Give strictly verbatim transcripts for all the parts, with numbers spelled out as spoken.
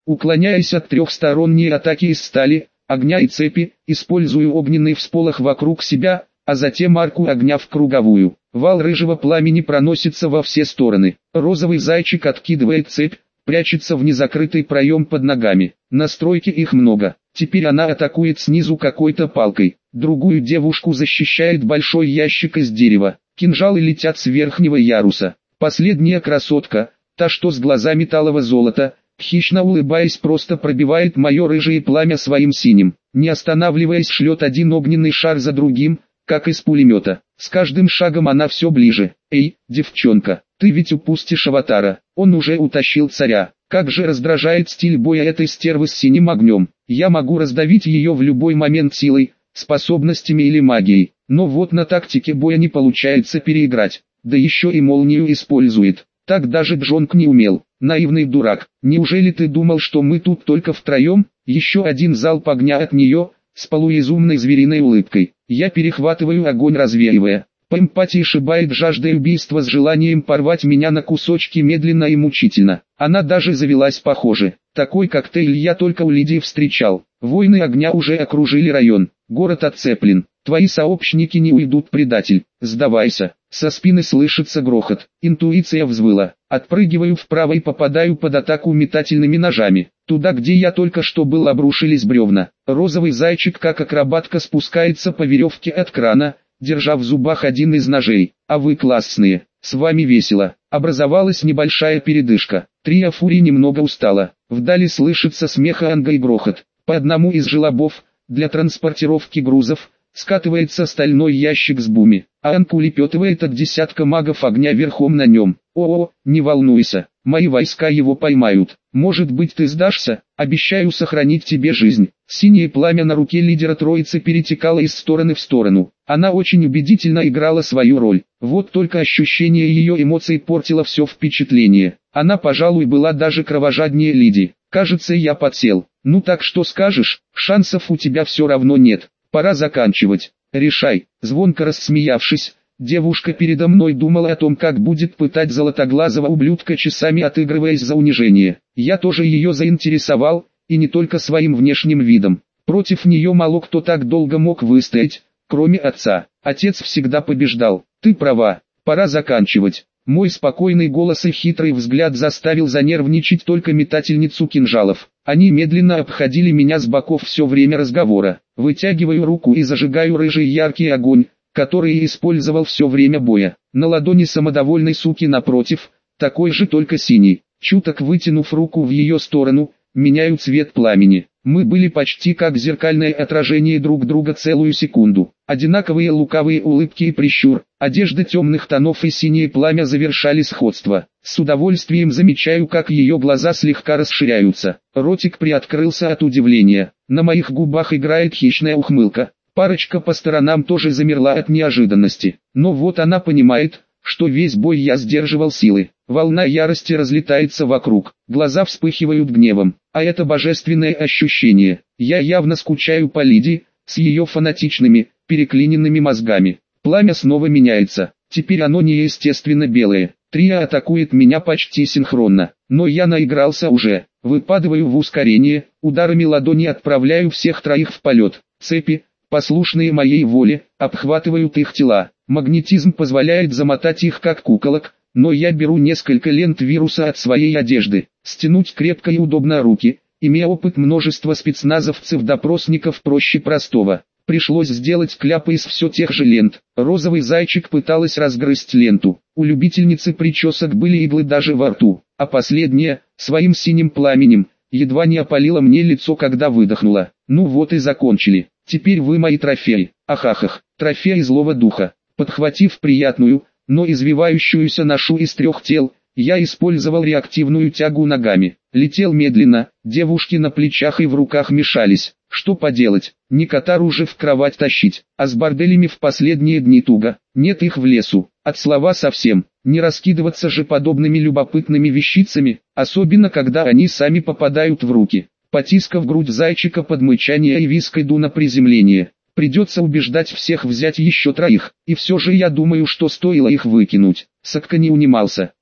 уклоняясь от трехсторонней атаки из стали, огня и цепи, использую огненный всполох вокруг себя, а затем арку огня в круговую. Вал рыжего пламени проносится во все стороны. Розовый зайчик откидывает цепь, прячется в незакрытый проем под ногами. Настройки их много. Теперь она атакует снизу какой-то палкой. Другую девушку защищает большой ящик из дерева. Кинжалы летят с верхнего яруса. Последняя красотка, та что с глазами талого золота, хищно улыбаясь, просто пробивает мое рыжее пламя своим синим. Не останавливаясь, шлет один огненный шар за другим, как из пулемета. С каждым шагом она все ближе. Эй, девчонка, ты ведь упустишь аватара. Он уже утащил царя. Как же раздражает стиль боя этой стервы с синим огнем. Я могу раздавить ее в любой момент силой, способностями или магией. Но вот на тактике боя не получается переиграть. Да еще и молнию использует. Так даже Джонг не умел. Наивный дурак. Неужели ты думал, что мы тут только втроем? Еще один залп огня от нее, с полуизумной звериной улыбкой. Я перехватываю огонь, развеивая. По эмпатии шибает жаждой убийства с желанием порвать меня на кусочки медленно и мучительно. Она даже завелась, похоже. Такой коктейль я только у Лидии встречал. Воины огня уже окружили район. Город оцеплен. Твои сообщники не уйдут, предатель. Сдавайся. Со спины слышится грохот. Интуиция взвыла. Отпрыгиваю вправо и попадаю под атаку метательными ножами. Туда, где я только что был, обрушились бревна. Розовый зайчик как акробатка спускается по веревке от крана, держа в зубах один из ножей. А вы классные. С вами весело. Образовалась небольшая передышка. Трио Фурий немного устала. Вдали слышится смех Анга и грохот. По одному из желобов, для транспортировки грузов, скатывается стальной ящик с буми. Анг улепетывает от десятка магов огня верхом на нем. О-о, не волнуйся, мои войска его поймают. Может быть, ты сдашься? Обещаю сохранить тебе жизнь. Синее пламя на руке лидера троицы перетекало из стороны в сторону. Она очень убедительно играла свою роль. Вот только ощущение ее эмоций портило все впечатление. Она, пожалуй, была даже кровожаднее Лиди. Кажется, я подсел. Ну так что скажешь? Шансов у тебя все равно нет. Пора заканчивать. Решай. Звонко рассмеявшись, девушка передо мной думала о том, как будет пытать золотоглазого ублюдка, часами отыгрываясь за унижение. Я тоже ее заинтересовал, и не только своим внешним видом. Против нее мало кто так долго мог выстоять, кроме отца. Отец всегда побеждал. Ты права. Пора заканчивать. Мой спокойный голос и хитрый взгляд заставил занервничать только метательницу кинжалов. Они медленно обходили меня с боков все время разговора. Вытягиваю руку и зажигаю рыжий яркий огонь, который использовал все время боя. На ладони самодовольной суки напротив, такой же, только синий. Чуток вытянув руку в ее сторону, меняю цвет пламени. Мы были почти как зеркальное отражение друг друга целую секунду. Одинаковые лукавые улыбки и прищур, одежда темных тонов и синее пламя завершали сходство. С удовольствием замечаю, как ее глаза слегка расширяются. Ротик приоткрылся от удивления. На моих губах играет хищная ухмылка. Парочка по сторонам тоже замерла от неожиданности. Но вот она понимает, что весь бой я сдерживал силы. Волна ярости разлетается вокруг, глаза вспыхивают гневом. А это божественное ощущение. Я явно скучаю по Лиди, с ее фанатичными, переклиненными мозгами. Пламя снова меняется. Теперь оно неестественно белое. Трио атакует меня почти синхронно. Но я наигрался уже. Выпадываю в ускорение, ударами ладони отправляю всех троих в полет. Цепи, послушные моей воле, обхватывают их тела. Магнетизм позволяет замотать их как куколок, но я беру несколько лент вируса от своей одежды. Стянуть крепко и удобно руки. Имея опыт множества спецназовцев-допросников, проще простого. Пришлось сделать кляпы из все тех же лент. Розовый зайчик пыталась разгрызть ленту. У любительницы причесок были иглы даже во рту. А последняя, своим синим пламенем, едва не опалила мне лицо, когда выдохнула. Ну вот и закончили. Теперь вы мои трофеи. Ахахах, трофеи злого духа. Подхватив приятную, но извивающуюся ношу из трех тел, я использовал реактивную тягу ногами. Летел медленно, девушки на плечах и в руках мешались. Что поделать, не Катар уже в кровать тащить, а с борделями в последние дни туго. Нет их в лесу, от слова совсем. Не раскидываться же подобными любопытными вещицами, особенно когда они сами попадают в руки. Потискав грудь зайчика под мычание и визг, иду на приземление. Придется убеждать всех взять еще троих, и все же я думаю, что стоило их выкинуть. Сакка не унимался.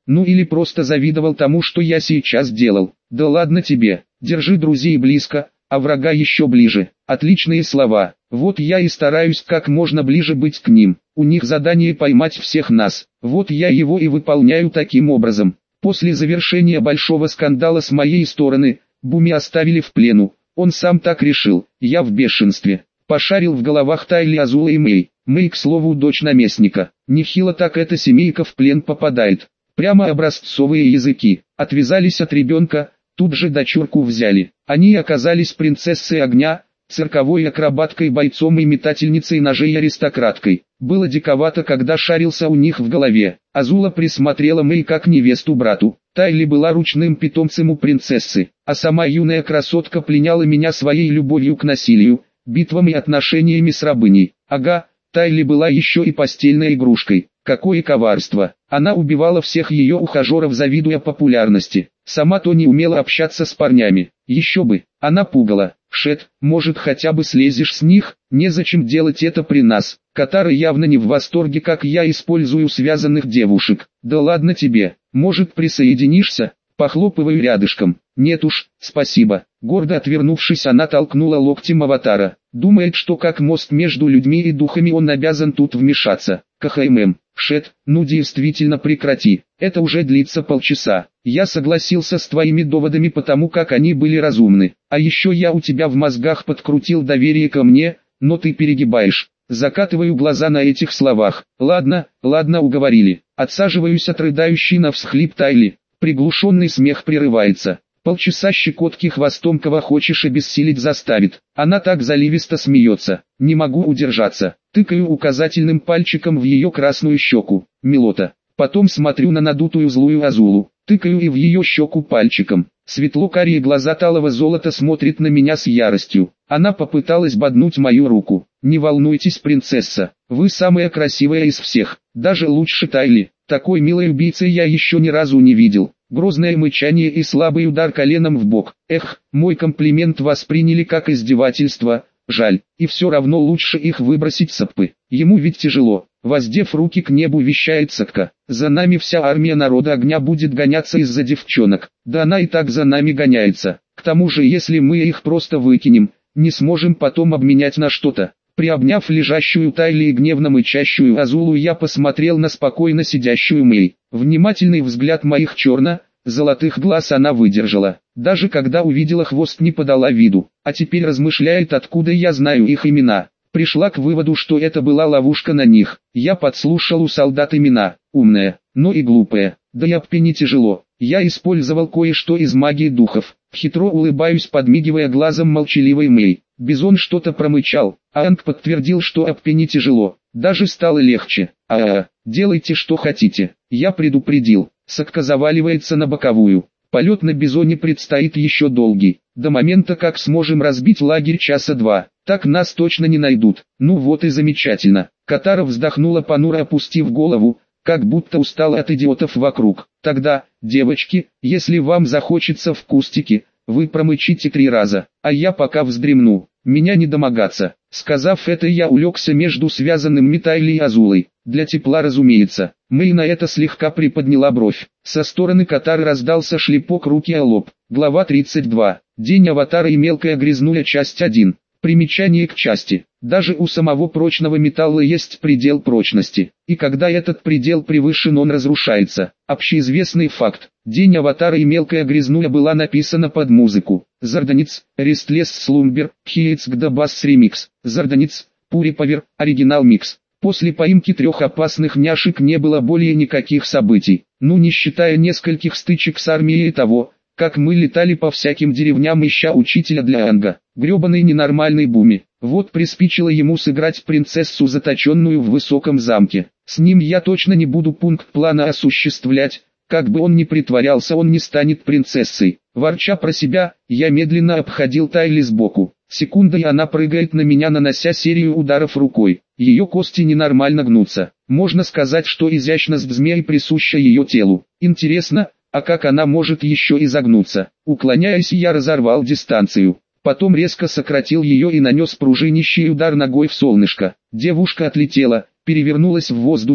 Ну или просто завидовал тому, что я сейчас делал. Да ладно тебе, держи друзей близко, а врага еще ближе. Отличные слова. Вот я и стараюсь как можно ближе быть к ним. У них задание поймать всех нас. Вот я его и выполняю таким образом. После завершения большого скандала с моей стороны, Буми оставили в плену. Он сам так решил. Я в бешенстве. Пошарил в головах Тайли, Азула и Мэй. Мэй, к слову, дочь наместника. Нехило так эта семейка в плен попадает. Прямо образцовые языки. Отвязались от ребенка, тут же дочурку взяли. Они оказались принцессой огня, цирковой акробаткой, бойцом и метательницей ножей, аристократкой. Было диковато, когда шарился у них в голове. Азула присмотрела Мэй как невесту брату. Тайли была ручным питомцем у принцессы, а сама юная красотка пленяла меня своей любовью к насилию, битвам и отношениями с рабыней. Ага, Тайли была еще и постельной игрушкой. Какое коварство! Она убивала всех ее ухажеров, завидуя популярности. Сама то не умела общаться с парнями. Еще бы, она пугала. Шет, может хотя бы слезешь с них? Незачем делать это при нас. Катара явно не в восторге, как я использую связанных девушек. Да ладно тебе, может присоединишься? Похлопываю рядышком. Нет уж, спасибо. Гордо отвернувшись, она толкнула локтем аватара. Думает, что как мост между людьми и духами он обязан тут вмешаться. КХММ. Шет, ну действительно прекрати. Это уже длится полчаса. Я согласился с твоими доводами, потому как они были разумны. А еще я у тебя в мозгах подкрутил доверие ко мне, но ты перегибаешь. Закатываю глаза на этих словах. Ладно, ладно, уговорили. Отсаживаюсь от рыдающей на всхлип Тайли. Приглушенный смех прерывается. Полчаса щекотки хвостом, кого хочешь обессилить заставит. Она так заливисто смеется. Не могу удержаться. Тыкаю указательным пальчиком в ее красную щеку. Милота. Потом смотрю на надутую злую Азулу. Тыкаю и в ее щеку пальчиком. Светло-карие глаза талого золота смотрят на меня с яростью. Она попыталась боднуть мою руку. Не волнуйтесь, принцесса. Вы самая красивая из всех. Даже лучше Тайли. Такой милой убийцы я еще ни разу не видел. Грозное мычание и слабый удар коленом в бок. Эх, мой комплимент восприняли как издевательство. Жаль, и все равно лучше их выбросить с аппы. Ему ведь тяжело. Воздев руки к небу, вещает Сакка. За нами вся армия народа огня будет гоняться из-за девчонок. Да она и так за нами гоняется. К тому же, если мы их просто выкинем, не сможем потом обменять на что-то. Приобняв лежащую Тайли и гневно мычащую Азулу, я посмотрел на спокойно сидящую Мэй. Внимательный взгляд моих черно-золотых глаз она выдержала. Даже когда увидела хвост, не подала виду. А теперь размышляет, откуда я знаю их имена. Пришла к выводу, что это была ловушка на них. Я подслушал у солдат имена. Умная, но и глупая. Да и Аппе не тяжело. Я использовал кое-что из магии духов. Хитро улыбаюсь, подмигивая глазом молчаливой Мэй. Бизон что-то промычал, а Анг подтвердил, что Аппе не тяжело. Даже стало легче. А-а, делайте что хотите. Я предупредил. Сакка заваливается на боковую. Полет на Бизоне предстоит еще долгий. До момента, как сможем разбить лагерь, часа два. Так нас точно не найдут. Ну вот и замечательно. Катара вздохнула понуро, опустив голову, как будто устала от идиотов вокруг. Тогда, девочки, если вам захочется в кустике, вы промычите три раза, а я пока вздремну. Меня не домогаться. Сказав это, я улегся между связанным Тайли и Азулой. Для тепла, разумеется. Мэй на это слегка приподняла бровь. Со стороны Катары раздался шлепок руки о лоб. Глава тридцать два. День аватара и мелкая грязнуля, часть один. Примечание к части. Даже у самого прочного металла есть предел прочности. И когда этот предел превышен, он разрушается. Общеизвестный факт. День аватара и мелкая грязнуля была написана под музыку. Зарданиц, Restless Slumber, Hits Gda Bass Remix. Зарданиц, Puripower, оригинал микс. После поимки трех опасных няшек не было более никаких событий. Ну, не считая нескольких стычек с армией и того, как мы летали по всяким деревням, ища учителя для Анга. Гребаный ненормальный Буми. Вот приспичило ему сыграть принцессу, заточенную в высоком замке. С ним я точно не буду пункт плана осуществлять. Как бы он ни притворялся, он не станет принцессой. Ворча про себя, я медленно обходил Тайли сбоку. Секунда, и она прыгает на меня, нанося серию ударов рукой. Ее кости ненормально гнутся. Можно сказать, что изящность змеи присуща ее телу. Интересно, а как она может еще изогнуться? Уклоняясь, я разорвал дистанцию. Потом резко сократил ее и нанес пружинищий удар ногой в солнышко. Девушка отлетела, перевернулась в воздухе,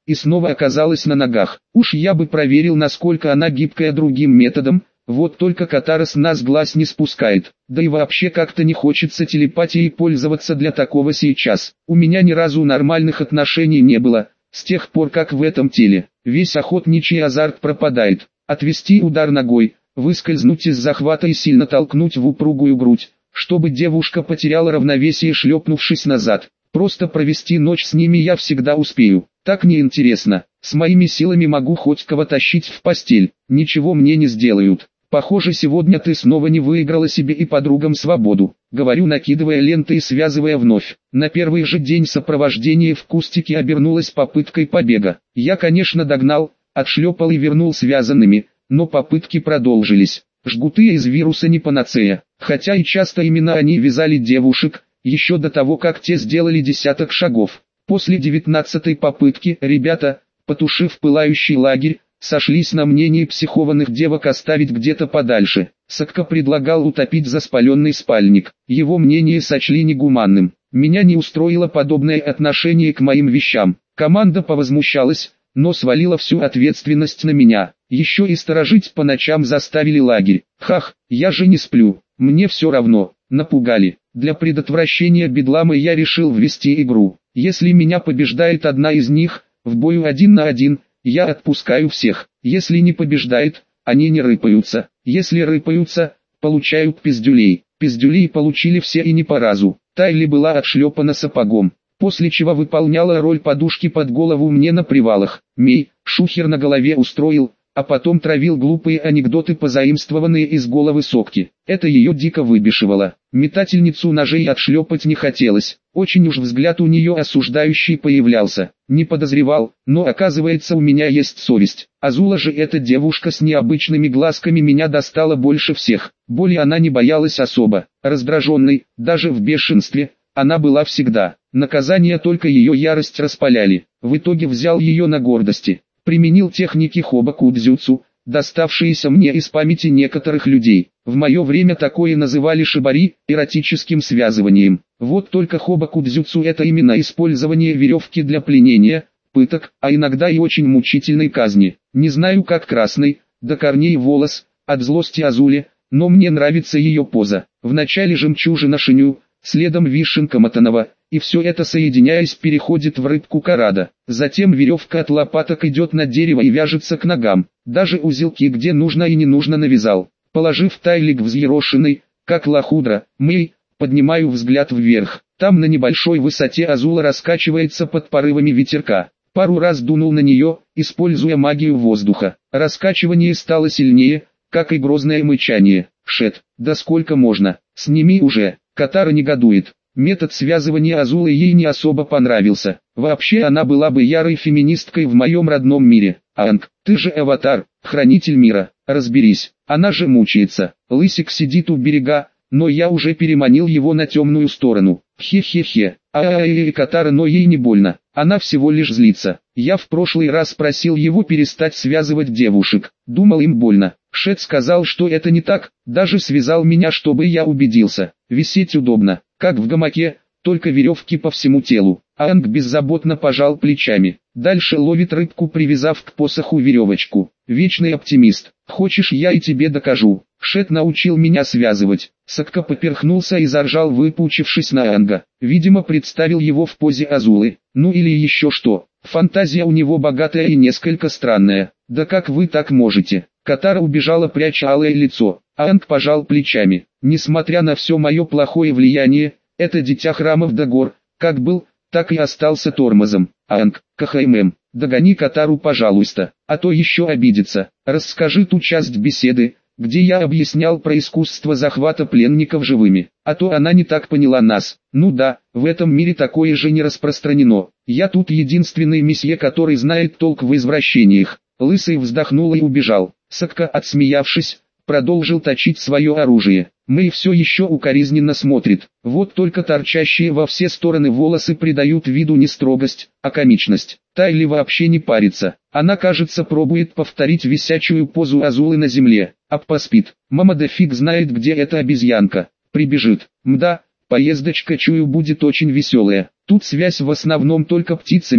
и снова оказалась на ногах. Уж я бы проверил, насколько она гибкая другим методом, вот только Катара с нас глаз не спускает. Да и вообще как-то не хочется телепатией пользоваться для такого сейчас. У меня ни разу нормальных отношений не было, с тех пор как в этом теле. Весь охотничий азарт пропадает. Отвести удар ногой, выскользнуть из захвата и сильно толкнуть в упругую грудь, чтобы девушка потеряла равновесие, шлепнувшись назад. Просто провести ночь с ними я всегда успею. Так неинтересно. С моими силами могу хоть кого тащить в постель. Ничего мне не сделают. Похоже, сегодня ты снова не выиграла себе и подругам свободу. Говорю, накидывая ленты и связывая вновь. На первый же день сопровождение в кустике обернулось попыткой побега. Я, конечно, догнал, отшлепал и вернул связанными, но попытки продолжились. Жгуты из вируса не панацея. Хотя и часто именно они вязали девушек, еще до того, как те сделали десяток шагов. После девятнадцатой попытки ребята, потушив пылающий лагерь, сошлись на мнении психованных девок оставить где-то подальше. Сакка предлагал утопить заспаленный спальник. Его мнение сочли негуманным. Меня не устроило подобное отношение к моим вещам. Команда повозмущалась, но свалила всю ответственность на меня. Еще и сторожить по ночам заставили лагерь. Хах, я же не сплю. Мне все равно. Напугали. Для предотвращения бедлама я решил ввести игру. Если меня побеждает одна из них, в бою один на один, я отпускаю всех. Если не побеждает, они не рыпаются. Если рыпаются, получают пиздюлей. Пиздюлей получили все и не по разу. Тайли была отшлепана сапогом, после чего выполняла роль подушки под голову мне на привалах. Мей, шухер на голове устроил, а потом травил глупые анекдоты, позаимствованные из головы Сокки. Это ее дико выбешивало. Метательницу ножей отшлепать не хотелось. Очень уж взгляд у нее осуждающий появлялся. Не подозревал, но оказывается у меня есть совесть. Азула же, эта девушка с необычными глазками, меня достала больше всех. Боли она не боялась особо. Раздраженной, даже в бешенстве, она была всегда. Наказания только ее ярость распаляли. В итоге взял ее на гордости. Применил техники хобаку-дзюцу, доставшиеся мне из памяти некоторых людей. В мое время такое называли шибари, эротическим связыванием. Вот только хобаку-дзюцу — это именно использование веревки для пленения, пыток, а иногда и очень мучительной казни. Не знаю, как красный, до корней волос, от злости Азуле, но мне нравится ее поза. Вначале жемчужина Шиню, следом вишенка Матанова, и все это, соединяясь, переходит в рыбку Карада. Затем веревка от лопаток идет на дерево и вяжется к ногам. Даже узелки где нужно и не нужно навязал. Положив тайлик взъерошенный, как лохудра, Мэй, поднимаю взгляд вверх. Там на небольшой высоте Азула раскачивается под порывами ветерка. Пару раз дунул на нее, используя магию воздуха. Раскачивание стало сильнее, как и грозное мычание. Шет, да сколько можно, сними уже. Катара негодует. Метод связывания Азулы ей не особо понравился. Вообще она была бы ярой феминисткой в моем родном мире. Анг, ты же аватар, хранитель мира, разберись. Она же мучается. Лысик сидит у берега, но я уже переманил его на темную сторону. Хе-хе-хе. А-а-а, Катара, но ей не больно. Она всего лишь злится. Я в прошлый раз просил его перестать связывать девушек. Думал, им больно. Шет сказал, что это не так, даже связал меня, чтобы я убедился. Висеть удобно, как в гамаке, только веревки по всему телу. Анг беззаботно пожал плечами. Дальше ловит рыбку, привязав к посоху веревочку. Вечный оптимист. Хочешь, я и тебе докажу. Шет научил меня связывать. Сакка поперхнулся и заржал, выпучившись на Анга. Видимо, представил его в позе Азулы. Ну или еще что. Фантазия у него богатая и несколько странная. Да как вы так можете? Катара убежала, пряча алое лицо. Анг пожал плечами. Несмотря на все мое плохое влияние, это дитя храмов да гор, как был, так и остался тормозом. Анг, КХММ, догони Катару, пожалуйста, а то еще обидится. Расскажи ту часть беседы, где я объяснял про искусство захвата пленников живыми, а то она не так поняла нас. Ну да, в этом мире такое же не распространено. Я тут единственный месье, который знает толк в извращениях. Лысый вздохнул и убежал. Сакка, отсмеявшись, продолжил точить свое оружие. Мэй все еще укоризненно смотрит. Вот только торчащие во все стороны волосы придают виду не строгость, а комичность. Тайли вообще не парится. Она, кажется, пробует повторить висячую позу Азулы на земле. А поспит. Мама да фиг знает, где эта обезьянка. Прибежит. Мда, поездочка, чую, будет очень веселая. Тут связь в основном только птицами,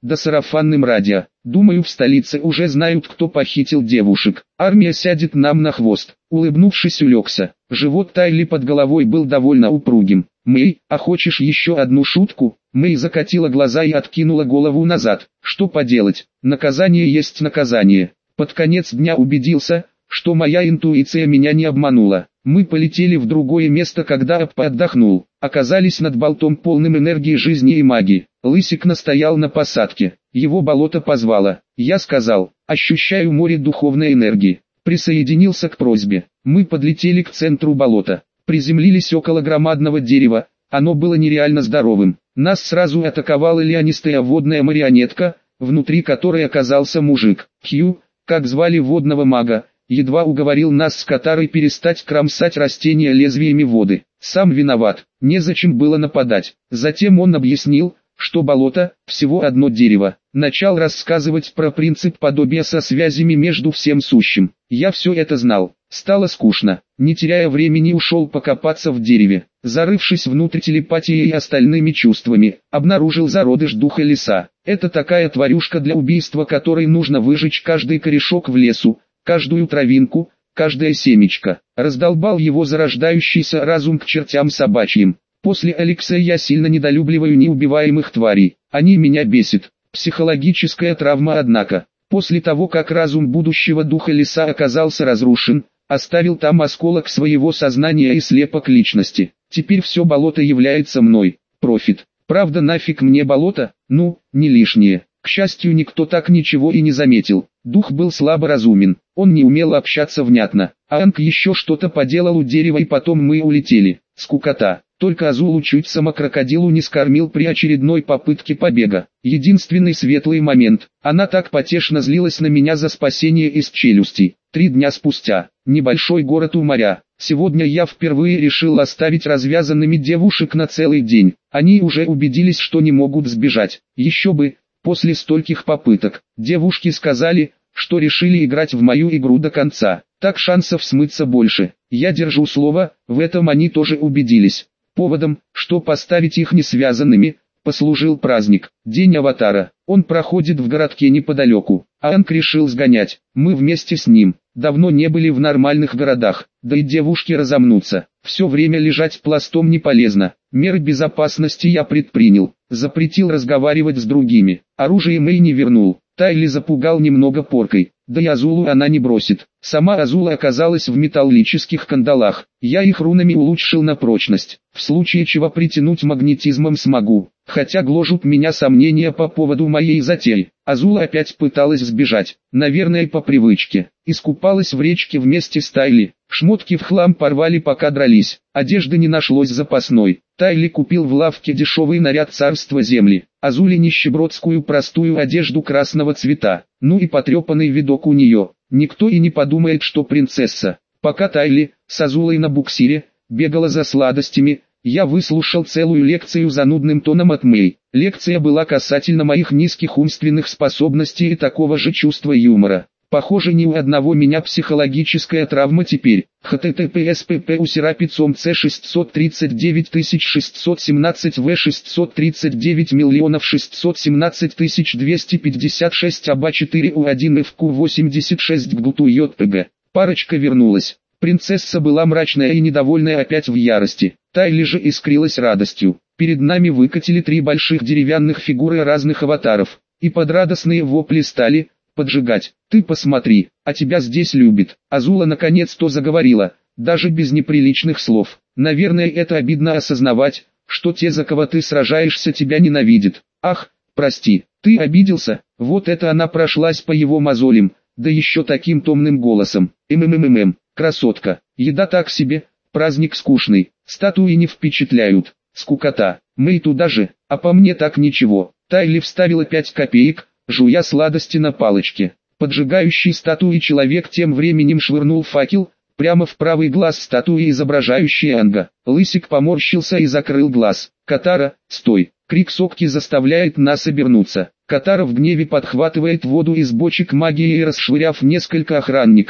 да сарафанным радио. Думаю, в столице уже знают, кто похитил девушек. Армия сядет нам на хвост. Улыбнувшись, улегся. Живот Тайли под головой был довольно упругим. «Мэй, а хочешь еще одну шутку?» Мэй закатила глаза и откинула голову назад. Что поделать, наказание есть наказание. Под конец дня убедился, что моя интуиция меня не обманула. Мы полетели в другое место, когда Аппа отдохнул. Оказались над болотом, полным энергии жизни и магии. Лысик настоял на посадке. Его болото позвало. Я сказал: ощущаю море духовной энергии. Присоединился к просьбе. Мы подлетели к центру болота. Приземлились около громадного дерева. Оно было нереально здоровым. Нас сразу атаковала лианистая водная марионетка, внутри которой оказался мужик. Хью, как звали водного мага, едва уговорил нас с Катарой перестать кромсать растения лезвиями воды. Сам виноват, незачем было нападать. Затем он объяснил, что болото – всего одно дерево. Начал рассказывать про принцип подобия со связями между всем сущим. Я все это знал. Стало скучно. Не теряя времени, ушел покопаться в дереве. Зарывшись внутрь телепатией и остальными чувствами, обнаружил зародыш духа леса. Это такая тварюшка, для убийства которой нужно выжечь каждый корешок в лесу, каждую травинку, каждое семечко. Раздолбал его зарождающийся разум к чертям собачьим. После Алекса я сильно недолюбливаю неубиваемых тварей. Они меня бесят. Психологическая травма, однако. После того, как разум будущего духа леса оказался разрушен, оставил там осколок своего сознания и слепок личности. Теперь все болото является мной. Профит. Правда, нафиг мне болото? Ну, не лишнее. К счастью, никто так ничего и не заметил. Дух был слабо разумен. Он не умел общаться внятно. А Анг еще что-то поделал у дерева, и потом мы улетели. Скукота. Только Азулу чуть самокрокодилу не скормил при очередной попытке побега. Единственный светлый момент. Она так потешно злилась на меня за спасение из челюстей. Три дня спустя. Небольшой город у моря. Сегодня я впервые решил оставить развязанными девушек на целый день. Они уже убедились, что не могут сбежать. Еще бы, после стольких попыток. Девушки сказали, что решили играть в мою игру до конца. Так шансов смыться больше. Я держу слово, в этом они тоже убедились. Поводом, что поставить их несвязанными, послужил праздник, День Аватара. Он проходит в городке неподалеку. Анг решил сгонять. Мы вместе с ним. Давно не были в нормальных городах, да и девушки разомнутся. Все время лежать пластом не полезно. Меры безопасности я предпринял. Запретил разговаривать с другими. Оружие Мэй не вернул. Тайли запугал немного поркой. Да и Азулу она не бросит. Сама Азула оказалась в металлических кандалах. Я их рунами улучшил на прочность. В случае чего притянуть магнетизмом смогу. Хотя гложут меня сомнения по поводу моей затеи. Азула опять пыталась сбежать. Наверное, по привычке. Искупалась в речке вместе с Тайли. Шмотки в хлам порвали, пока дрались. Одежды не нашлось запасной. Тайли купил в лавке дешевый наряд царства земли. Азуле нищебродскую простую одежду красного цвета. Ну и потрепанный видок у нее. Никто и не подумает, что принцесса. Пока Тайли, с Азулой на буксире, бегала за сладостями, я выслушал целую лекцию занудным тоном от Мэй. Лекция была касательно моих низких умственных способностей и такого же чувства юмора. Похоже, ни у одного меня психологическая травма теперь. https pp у серапицом c шестьсот тридцать девять тысяч шестьсот семнадцать в шестьсот тридцать девять миллионов шестьсот семнадцать тысяч двести пятьдесят шесть аба четыре у один эф ку восемьдесят шесть ггту йпг. Парочка вернулась. Принцесса была мрачная и недовольная, опять в ярости. Тайли же искрилась радостью. Перед нами выкатили три больших деревянных фигуры разных аватаров. И под радостные вопли стали поджигать. Ты посмотри, а тебя здесь любит. Азула наконец-то заговорила, даже без неприличных слов. Наверное, это обидно осознавать, что те, за кого ты сражаешься, тебя ненавидят. Ах, прости, ты обиделся? Вот это она прошлась по его мозолям, да еще таким томным голосом. ММММ, красотка, еда так себе, праздник скучный, статуи не впечатляют, скукота. Мы и туда же, а по мне так ничего. Тайли вставила пять копеек, жуя сладости на палочке. Поджигающий статуи человек тем временем швырнул факел прямо в правый глаз статуи, изображающей Анга. Лысик поморщился и закрыл глаз. «Катара, стой!» Крик Сокки заставляет нас обернуться. Катара в гневе подхватывает воду из бочек магии и, расшвыряв несколько охранников,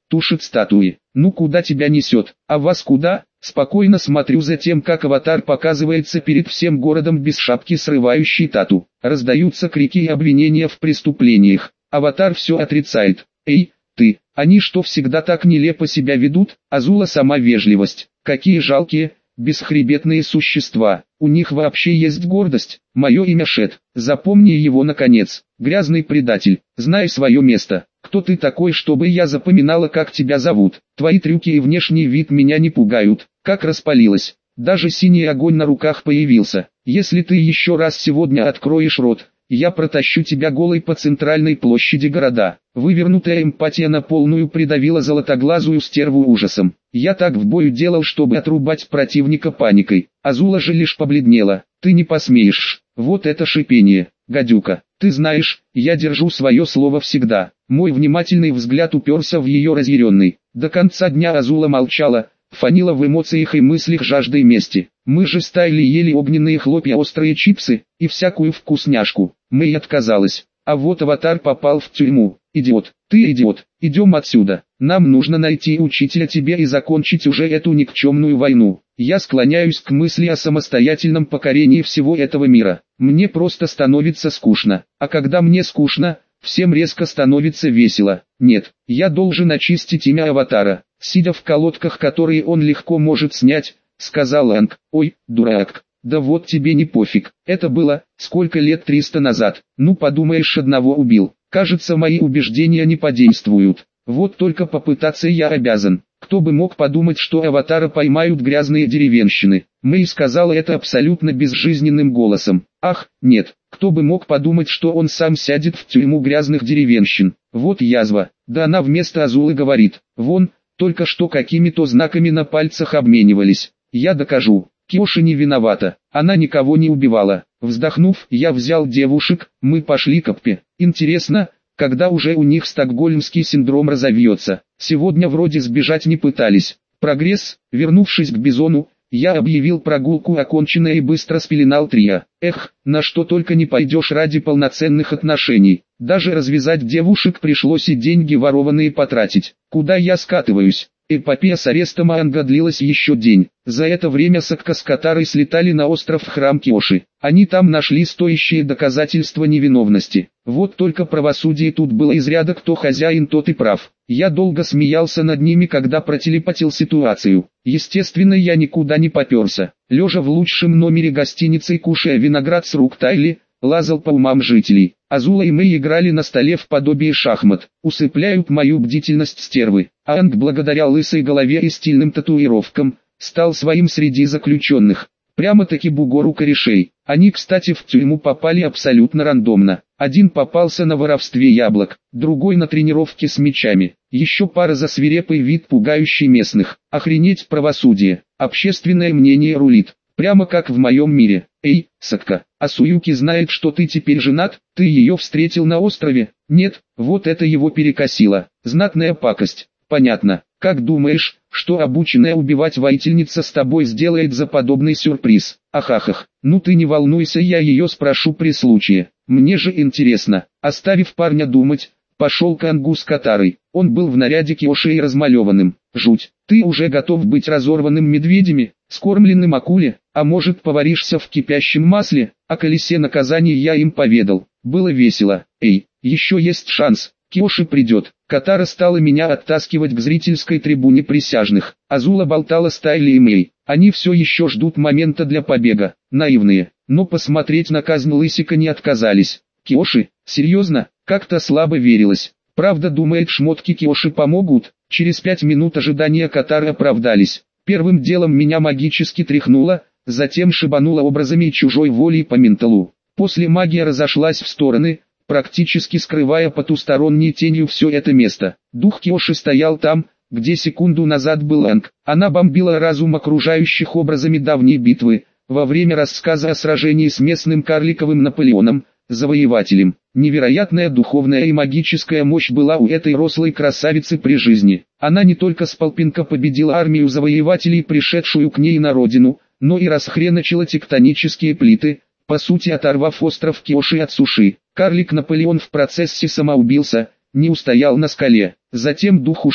тушит статуи. Ну куда тебя несет? А вас куда? Спокойно смотрю за тем, как аватар показывается перед всем городом без шапки, срывающий тату. Раздаются крики и обвинения в преступлениях. Аватар все отрицает. Эй, ты, они что, всегда так нелепо себя ведут? Азула сама вежливость. Какие жалкие, бесхребетные существа. У них вообще есть гордость. Мое имя Шет. Запомни его наконец. Грязный предатель. Знай свое место. Кто ты такой, чтобы я запоминала, как тебя зовут? Твои трюки и внешний вид меня не пугают. Как распалилась. Даже синий огонь на руках появился. Если ты еще раз сегодня откроешь рот, я протащу тебя голой по центральной площади города. Вывернутая эмпатия на полную придавила золотоглазую стерву ужасом. Я так в бою делал, чтобы отрубать противника паникой. Азула же лишь побледнела. Ты не посмеешь. Вот это шипение. Гадюка, ты знаешь, я держу свое слово всегда. Мой внимательный взгляд уперся в ее разъяренный. До конца дня Азула молчала, фанила в эмоциях и мыслях жаждой мести. Мы же стайли ели огненные хлопья, острые чипсы и всякую вкусняшку. Мэй отказалась. А вот аватар попал в тюрьму. Идиот, ты идиот, идем отсюда. Нам нужно найти учителя тебе и закончить уже эту никчемную войну. Я склоняюсь к мысли о самостоятельном покорении всего этого мира. Мне просто становится скучно. А когда мне скучно, всем резко становится весело. Нет, я должен очистить имя аватара. Сидя в колодках, которые он легко может снять, сказал Анг. Ой, дурак. Да вот тебе не пофиг. Это было, сколько лет, триста назад. Ну подумаешь, одного убил. Кажется, мои убеждения не подействуют. Вот только попытаться я обязан. Кто бы мог подумать, что аватара поймают грязные деревенщины. Мэй сказала это абсолютно безжизненным голосом. Ах, нет, кто бы мог подумать, что он сам сядет в тюрьму грязных деревенщин. Вот язва. Да она вместо Азулы говорит. Вон, только что какими-то знаками на пальцах обменивались. Я докажу. Киоши не виновата, она никого не убивала. Вздохнув, я взял девушек, мы пошли к Аппе. Интересно, когда уже у них стокгольмский синдром разовьется. Сегодня вроде сбежать не пытались. Прогресс. Вернувшись к Бизону, я объявил прогулку оконченной и быстро спеленал Трия. Эх, на что только не пойдешь ради полноценных отношений. Даже развязать девушек пришлось и деньги ворованные потратить. Куда я скатываюсь? Эпопея с арестом Анга длилась еще день. За это время Сакка с Катарой слетали на остров в храм Киоши. Они там нашли стоящие доказательства невиновности. Вот только правосудие тут было из ряда кто хозяин, тот и прав. Я долго смеялся над ними, когда протелепатил ситуацию. Естественно, я никуда не поперся. Лежа в лучшем номере гостиницы и кушая виноград с рук Тайли, лазал по умам жителей. Азула и Мэй играли на столе в подобие шахмат. Усыпляют мою бдительность стервы. Анг, благодаря лысой голове и стильным татуировкам, стал своим среди заключенных. Прямо-таки бугор у корешей. Они, кстати, в тюрьму попали абсолютно рандомно. Один попался на воровстве яблок, другой на тренировке с мечами. Еще пара за свирепый вид, пугающий местных. Охренеть правосудие. Общественное мнение рулит. Прямо как в моем мире. Эй, Сакка, а Суюки знает, что ты теперь женат? Ты ее встретил на острове? Нет, вот это его перекосило. Знатная пакость. Понятно. Как думаешь, что обученная убивать воительница с тобой сделает за подобный сюрприз? Ахахах. Ну ты не волнуйся, я ее спрошу при случае. Мне же интересно. Оставив парня думать, пошел к Ангу с Катарой. Он был в наряде Киоши и размалеванным. Жуть. Ты уже готов быть разорванным медведями, скормленным акуле, а может поваришься в кипящем масле? О колесе наказаний я им поведал. Было весело. Эй, еще есть шанс. Киоши придет. Катара стала меня оттаскивать к зрительской трибуне присяжных. Азула болтала с Тайли и Мэй. Они все еще ждут момента для побега. Наивные. Но посмотреть на казнь Лысика не отказались. Киоши? Серьезно? Как-то слабо верилось. Правда, думает, шмотки Киоши помогут? Через пять минут ожидания Катары оправдались. Первым делом меня магически тряхнуло, затем шибануло образами и чужой волей по менталу. После магия разошлась в стороны, практически скрывая потусторонней тенью все это место. Дух Киоши стоял там, где секунду назад был Анг. Она бомбила разум окружающих образами давней битвы, во время рассказа о сражении с местным карликовым Наполеоном, завоевателем. Невероятная духовная и магическая мощь была у этой рослой красавицы при жизни. Она не только с полпинка победила армию завоевателей, пришедшую к ней на родину, но и расхреначила тектонические плиты, по сути оторвав остров Киоши от суши. Карлик Наполеон в процессе самоубился, не устоял на скале. Затем дух ушел,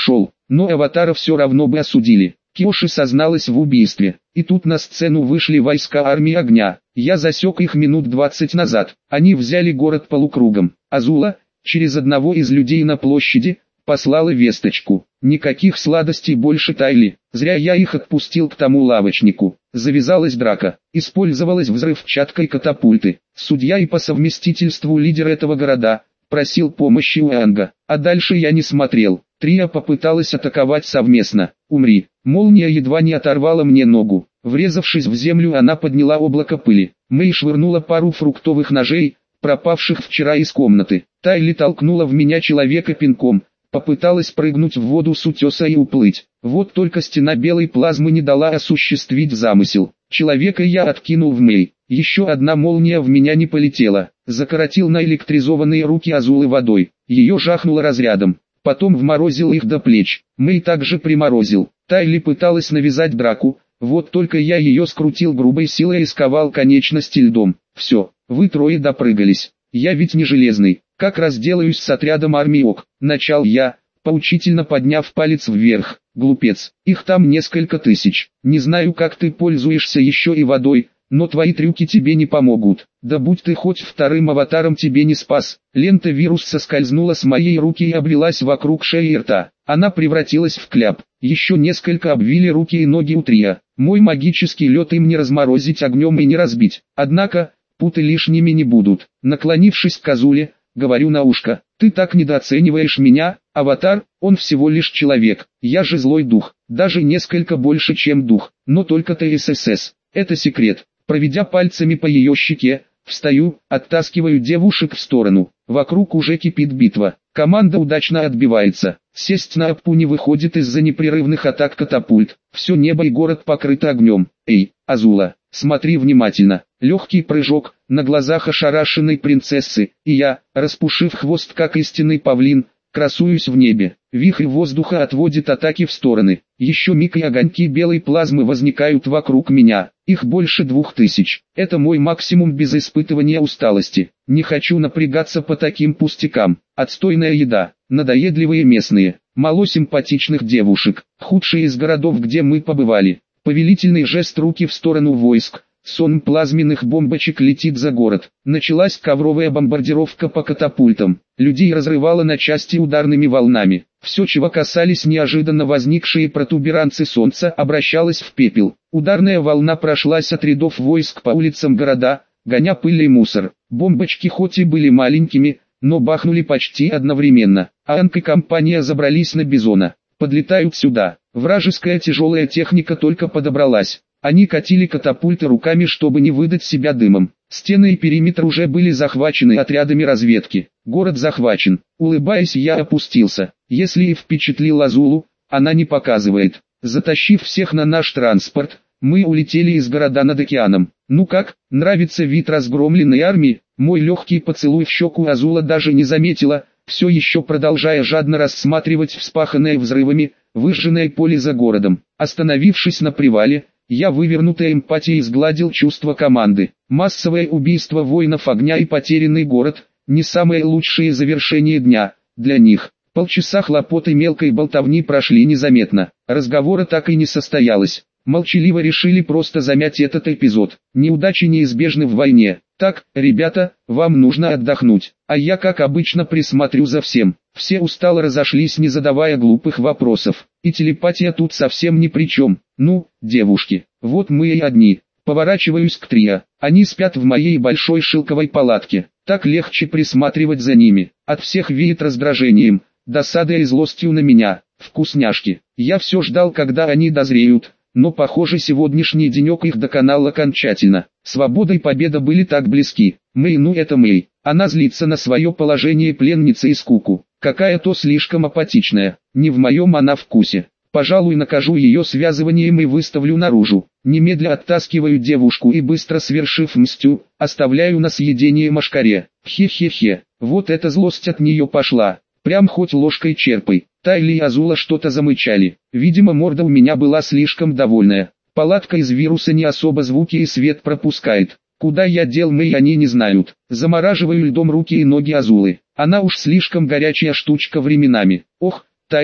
но Аватара все равно бы осудили. Киоши созналась в убийстве, и тут на сцену вышли войска армии огня. Я засек их минут двадцать назад. Они взяли город полукругом. Азула, через одного из людей на площади, послала весточку. Никаких сладостей больше, Тайли. Зря я их отпустил к тому лавочнику. Завязалась драка. Использовалась взрывчатка и катапульты. Судья и по совместительству лидер этого города просил помощи у Энга. А дальше я не смотрел. Трио попыталась атаковать совместно. Умри. Молния едва не оторвала мне ногу. Врезавшись в землю, она подняла облако пыли. Мэй швырнула пару фруктовых ножей, пропавших вчера из комнаты. Тайли толкнула в меня человека пинком. Попыталась прыгнуть в воду с утеса и уплыть. Вот только стена белой плазмы не дала осуществить замысел. Человека я откинул в Мэй. Еще одна молния в меня не полетела. Закоротил наэлектризованные руки Азулы водой. Ее жахнуло разрядом. Потом вморозил их до плеч. Мэй также приморозил. Тайли пыталась навязать драку. Вот только я ее скрутил грубой силой и сковал конечности льдом. Все, вы трое допрыгались. Я ведь не железный. Как разделаюсь с отрядом армии ок? Начал я, поучительно подняв палец вверх. Глупец, их там несколько тысяч. Не знаю, как ты пользуешься еще и водой, но твои трюки тебе не помогут. Да будь ты хоть вторым аватаром, тебе не спас. Лента вирус соскользнула с моей руки и облилась вокруг шеи и рта. Она превратилась в кляп. Еще несколько обвили руки и ноги у Трио. Мой магический лед им не разморозить огнем и не разбить. Однако, путы лишними не будут. Наклонившись к Азуле, говорю на ушко: ты так недооцениваешь меня, аватар, он всего лишь человек. Я же злой дух, даже несколько больше, чем дух, но только Т С С С. Это секрет. Проведя пальцами по ее щеке, встаю, оттаскиваю девушек в сторону. Вокруг уже кипит битва. Команда удачно отбивается. Сесть на аппу не выходит из-за непрерывных атак катапульт. Все небо и город покрыто огнем. Эй, Азула, смотри внимательно. Легкий прыжок, на глазах ошарашенной принцессы, и я, распушив хвост как истинный павлин, красуюсь в небе. Вихрь воздуха отводит атаки в стороны. Еще миг, и огоньки белой плазмы возникают вокруг меня. Их больше двух тысяч. Это мой максимум без испытывания усталости. Не хочу напрягаться по таким пустякам. Отстойная еда, надоедливые местные, мало симпатичных девушек, худшие из городов, где мы побывали. Повелительный жест руки в сторону войск. Сон плазменных бомбочек летит за город. Началась ковровая бомбардировка по катапультам. Людей разрывало на части ударными волнами. Все, чего касались неожиданно возникшие протуберанцы солнца, обращалось в пепел. Ударная волна прошлась от рядов войск по улицам города, гоня пыль и мусор. Бомбочки хоть и были маленькими, но бахнули почти одновременно. Анк и компания забрались на Бизона. Подлетают сюда. Вражеская тяжелая техника только подобралась. Они катили катапульты руками, чтобы не выдать себя дымом. Стены и периметр уже были захвачены отрядами разведки. Город захвачен. Улыбаясь, я опустился. Если и впечатлил Азулу, она не показывает. Затащив всех на наш транспорт, мы улетели из города над океаном. Ну как, нравится вид разгромленной армии? Мой легкий поцелуй в щеку Азула даже не заметила, все еще продолжая жадно рассматривать вспаханное взрывами, выжженное поле за городом. Остановившись на привале, я вывернутой эмпатией сгладил чувства команды. Массовое убийство воинов огня и потерянный город – не самое лучшее завершение дня для них. Полчаса хлопот и мелкой болтовни прошли незаметно. Разговора так и не состоялось. Молчаливо решили просто замять этот эпизод. Неудачи неизбежны в войне. Так, ребята, вам нужно отдохнуть. А я, как обычно, присмотрю за всем. Все устало разошлись, не задавая глупых вопросов. И телепатия тут совсем ни при чем. Ну, девушки, вот мы и одни. Поворачиваюсь к Трио. Они спят в моей большой шелковой палатке. Так легче присматривать за ними. От всех веет раздражением, досадой и злостью на меня. Вкусняшки. Я все ждал, когда они дозреют. Но, похоже, сегодняшний денек их доконал окончательно. Свобода и победа были так близки. Мэй, ну это Мэй. Она злится на свое положение пленницы и скуку. Какая-то слишком апатичная. Не в моем она вкусе. Пожалуй, накажу ее связыванием и выставлю наружу. Немедля оттаскиваю девушку и, быстро свершив мстю, оставляю на съедение мошкаре. Хе-хе-хе. Вот эта злость от нее пошла. Прям хоть ложкой черпай. Тайли и Азула что-то замычали. Видимо, морда у меня была слишком довольная. Палатка из вируса не особо звуки и свет пропускает. Куда я дел Мэй, они не знают. Замораживаю льдом руки и ноги Азулы. Она уж слишком горячая штучка временами. Ох, Тайли,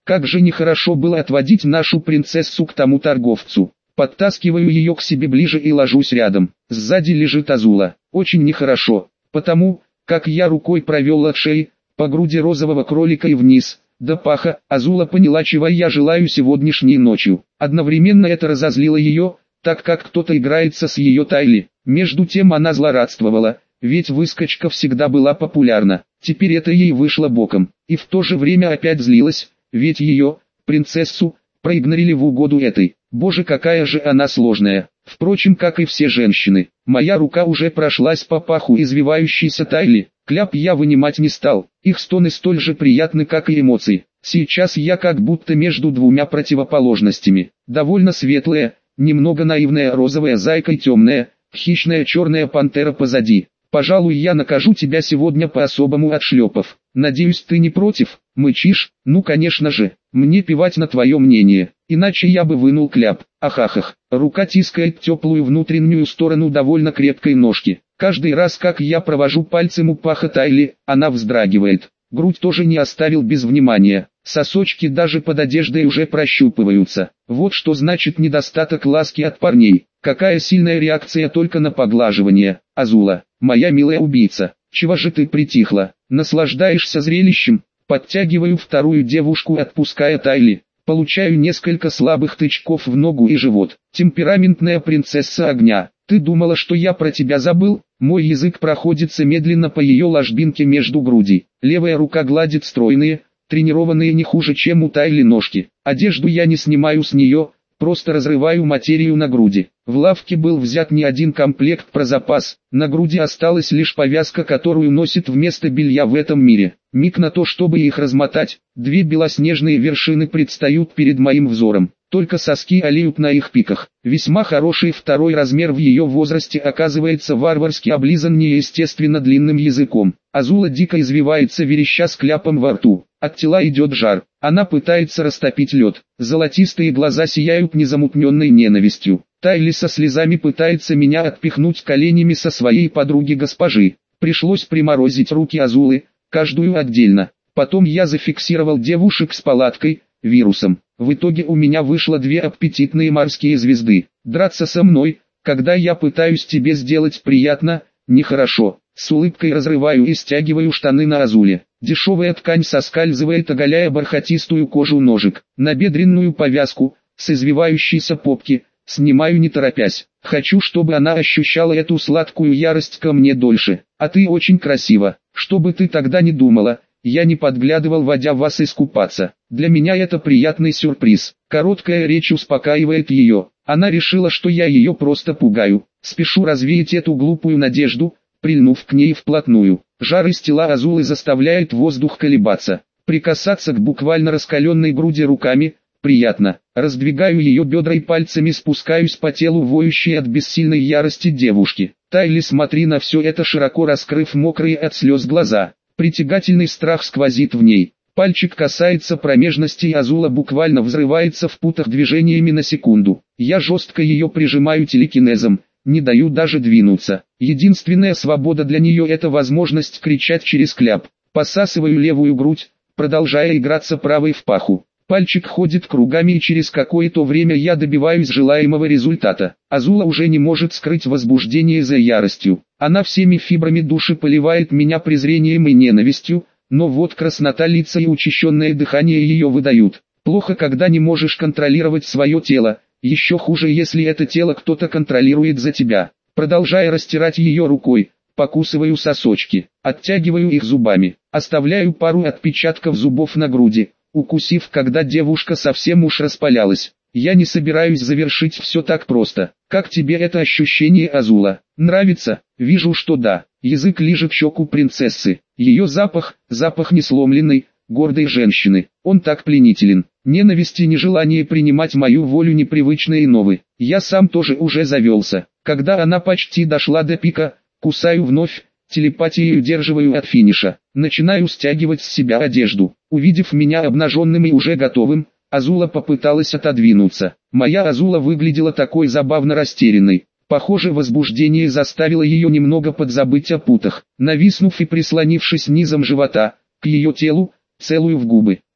Как же нехорошо было отводить нашу принцессу к тому торговцу. Подтаскиваю ее к себе ближе и ложусь рядом. Сзади лежит Азула. Очень нехорошо, потому, как я рукой провел от шеи, по груди розового кролика и вниз, до паха, Азула поняла, чего я желаю сегодняшней ночью. Одновременно это разозлило ее, так как кто-то играется с ее Тайли. Между тем она злорадствовала, ведь выскочка всегда была популярна. Теперь это ей вышло боком. И в то же время опять злилась, ведь ее, принцессу, проигнорили в угоду этой. Боже, какая же она сложная. Впрочем, как и все женщины. Моя рука уже прошлась по паху извивающейся Тайли. Кляп я вынимать не стал. Их стоны столь же приятны, как и эмоции. Сейчас я как будто между двумя противоположностями. Довольно светлая, немного наивная розовая зайка и темная, хищная черная пантера позади. Пожалуй, я накажу тебя сегодня по-особому отшлепав. Надеюсь, ты не против? Мычишь? Ну конечно же, мне плевать на твое мнение, иначе я бы вынул кляп. Ахахах, рука тискает теплую внутреннюю сторону довольно крепкой ножки. Каждый раз, как я провожу пальцем у паха Тайли, она вздрагивает. Грудь тоже не оставил без внимания. Сосочки даже под одеждой уже прощупываются. Вот что значит недостаток ласки от парней. Какая сильная реакция только на поглаживание. Азула, моя милая убийца, чего же ты притихла? Наслаждаешься зрелищем? Подтягиваю вторую девушку, отпуская Тайли. Получаю несколько слабых тычков в ногу и живот. Темпераментная принцесса огня. Ты думала, что я про тебя забыл? Мой язык проходится медленно по ее ложбинке между груди. Левая рука гладит стройные, тренированные не хуже, чем у Тайли ножки. Одежду я не снимаю с нее, просто разрываю материю на груди. В лавке был взят не один комплект про запас, на груди осталась лишь повязка, которую носит вместо белья в этом мире. Миг на то, чтобы их размотать, две белоснежные вершины предстают перед моим взором. Только соски олеют на их пиках. Весьма хороший второй размер в ее возрасте оказывается варварски облизан неестественно длинным языком. Азула дико извивается, вереща с кляпом во рту. От тела идет жар. Она пытается растопить лед. Золотистые глаза сияют незамутненной ненавистью. Тайли со слезами пытается меня отпихнуть коленями со своей подруги госпожи. Пришлось приморозить руки Азулы, каждую отдельно. Потом я зафиксировал девушек с палаткой, вирусом. В итоге у меня вышло две аппетитные морские звезды. Драться со мной, когда я пытаюсь тебе сделать приятно, нехорошо. С улыбкой разрываю и стягиваю штаны на Азуле. Дешевая ткань соскальзывает, оголяя бархатистую кожу ножек. Набедренную повязку, с извивающейся попки, снимаю не торопясь. Хочу, чтобы она ощущала эту сладкую ярость ко мне дольше. А ты очень красива. Что бы ты тогда не думала, я не подглядывал, водя вас искупаться. Для меня это приятный сюрприз. Короткая речь успокаивает ее. Она решила, что я ее просто пугаю. Спешу развеять эту глупую надежду, прильнув к ней вплотную. Жар из тела Азулы заставляет воздух колебаться. Прикасаться к буквально раскаленной груди руками приятно. Раздвигаю ее бедра и пальцами спускаюсь по телу воющей от бессильной ярости девушки. Тайли, смотри на все это, широко раскрыв мокрые от слез глаза. Притягательный страх сквозит в ней. Пальчик касается промежности, и Азула буквально взрывается в путах движениями на секунду. Я жестко ее прижимаю телекинезом, не даю даже двинуться. Единственная свобода для нее — это возможность кричать через кляп. Посасываю левую грудь, продолжая играться правой в паху. Пальчик ходит кругами, и через какое-то время я добиваюсь желаемого результата. Азула уже не может скрыть возбуждение за яростью. Она всеми фибрами души поливает меня презрением и ненавистью, но вот краснота лица и учащенное дыхание ее выдают. Плохо, когда не можешь контролировать свое тело, еще хуже, если это тело кто-то контролирует за тебя. Продолжая растирать ее рукой, покусываю сосочки, оттягиваю их зубами, оставляю пару отпечатков зубов на груди, укусив, когда девушка совсем уж распалялась. Я не собираюсь завершить все так просто. Как тебе это ощущение, Азула? Нравится? Вижу, что да. Язык лижет щеку принцессы. Ее запах, запах несломленной, гордой женщины. Он так пленителен. Ненависть и нежелание принимать мою волю непривычные и новые. Я сам тоже уже завелся. Когда она почти дошла до пика, кусаю вновь, телепатией удерживаю от финиша. Начинаю стягивать с себя одежду. Увидев меня обнаженным и уже готовым, Азула попыталась отодвинуться. Моя Азула выглядела такой забавно растерянной. Похоже, возбуждение заставило ее немного подзабыть о путах. Нависнув и прислонившись низом живота к ее телу, целую в губы.